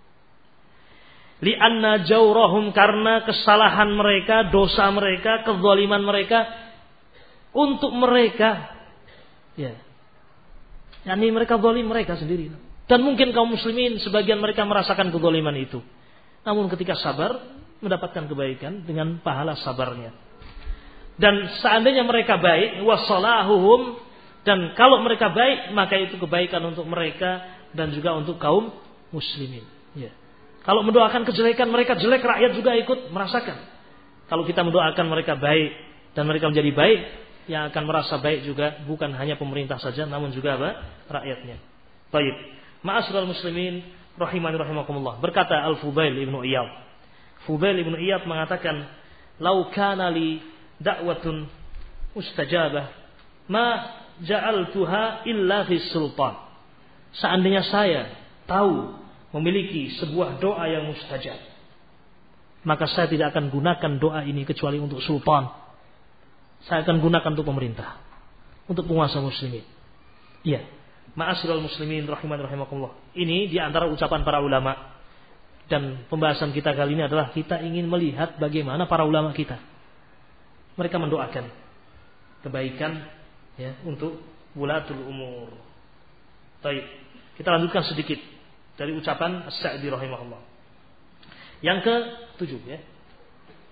Li'anna jawrahum, karena kesalahan mereka, dosa mereka, kezaliman mereka untuk mereka, ya, yakni mereka zalim mereka sendiri. Dan mungkin kaum muslimin sebagian mereka merasakan kezaliman itu. Namun ketika sabar, mendapatkan kebaikan dengan pahala sabarnya. Dan seandainya mereka baik, wasalahuhum, dan kalau mereka baik, maka itu kebaikan untuk mereka dan juga untuk kaum muslimin. Ya. Kalau mendoakan kejelekan mereka jelek, rakyat juga ikut merasakan. Kalau kita mendoakan mereka baik dan mereka menjadi baik, yang akan merasa baik juga bukan hanya pemerintah saja, namun juga apa? Rakyatnya. Baik. Ma'asyiral muslimin rahimani rahimakumullah. Berkata Al-Fudail Ibnu Iyad. Fudail Ibnu Iyad mengatakan, "Lau kana li da'watun mustajabah, ma ja'altuha illa fi sultan." Seandainya saya tahu memiliki sebuah doa yang mustajab, maka saya tidak akan gunakan doa ini kecuali untuk sultan. Saya akan gunakan untuk pemerintah, untuk penguasa muslimin. Iya. Ma'asyiral muslimin rahimani rahimakumullah. Ini di antara ucapan para ulama. Dan pembahasan kita kali ini adalah kita ingin melihat bagaimana para ulama kita. Mereka mendoakan kebaikan, ya, untuk wulatul umur. Baik, kita lanjutkan sedikit dari ucapan As-Sa'di rahimahullah. Yang ke tujuh, ya.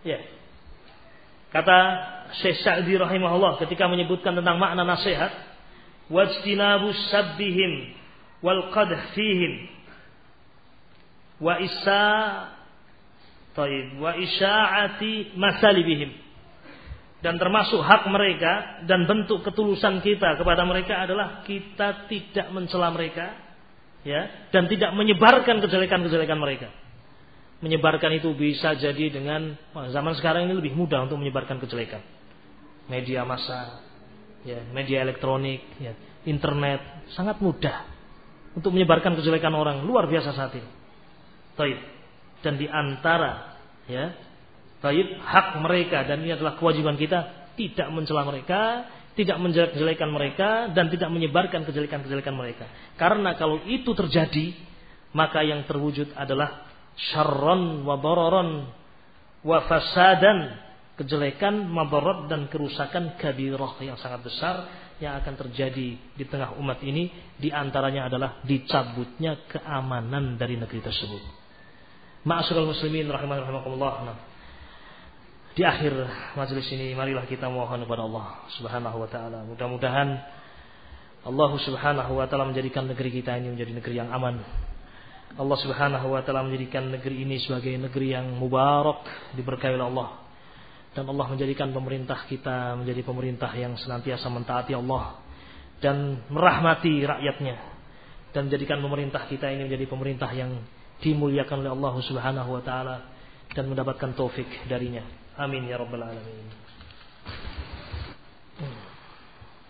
Ya. Kata Syekh Sa'di rahimahullah ketika menyebutkan tentang makna nasihat, wajtinabus sabbihim wal qadh fihim wa isa taib wa isya'ati masalibihim. Dan termasuk hak mereka dan bentuk ketulusan kita kepada mereka adalah kita tidak mencela mereka, ya, dan tidak menyebarkan kejelekan-kejelekan mereka. Menyebarkan itu bisa jadi dengan zaman sekarang ini lebih mudah untuk menyebarkan kejelekan. Media massa, ya, media elektronik, ya, internet sangat mudah untuk menyebarkan kejelekan orang, luar biasa saat ini. Taib. Dan di antara, ya, taib, hak mereka dan ini adalah kewajiban kita tidak mencela mereka, tidak menjelek-jelekan mereka dan tidak menyebarkan kejelekan-kejelekan mereka. Karena kalau itu terjadi, maka yang terwujud adalah syarron wa dararon wa fasadan, kejelekan, madarat dan kerusakan kabirah yang sangat besar yang akan terjadi di tengah umat ini. Di antaranya adalah dicabutnya keamanan dari negeri tersebut. Ma'asyiral muslimin rahimani rahimakumullah. Di akhir majelis ini marilah kita mohon kepada Allah Subhanahu wa taala, mudah-mudahan Allah Subhanahu wa taala menjadikan negeri kita ini menjadi negeri yang aman. Allah Subhanahu wa taala menjadikan negeri ini sebagai negeri yang mubarak, diberkahi oleh Allah. Dan Allah menjadikan pemerintah kita menjadi pemerintah yang senantiasa mentaati Allah dan merahmati rakyatnya. Dan menjadikan pemerintah kita ini menjadi pemerintah yang dimuliakan oleh Allah Subhanahu wa taala dan mendapatkan taufik darinya. Amin ya rabbal alamin.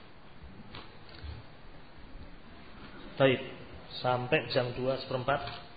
Baik, sampai jam dua seperempat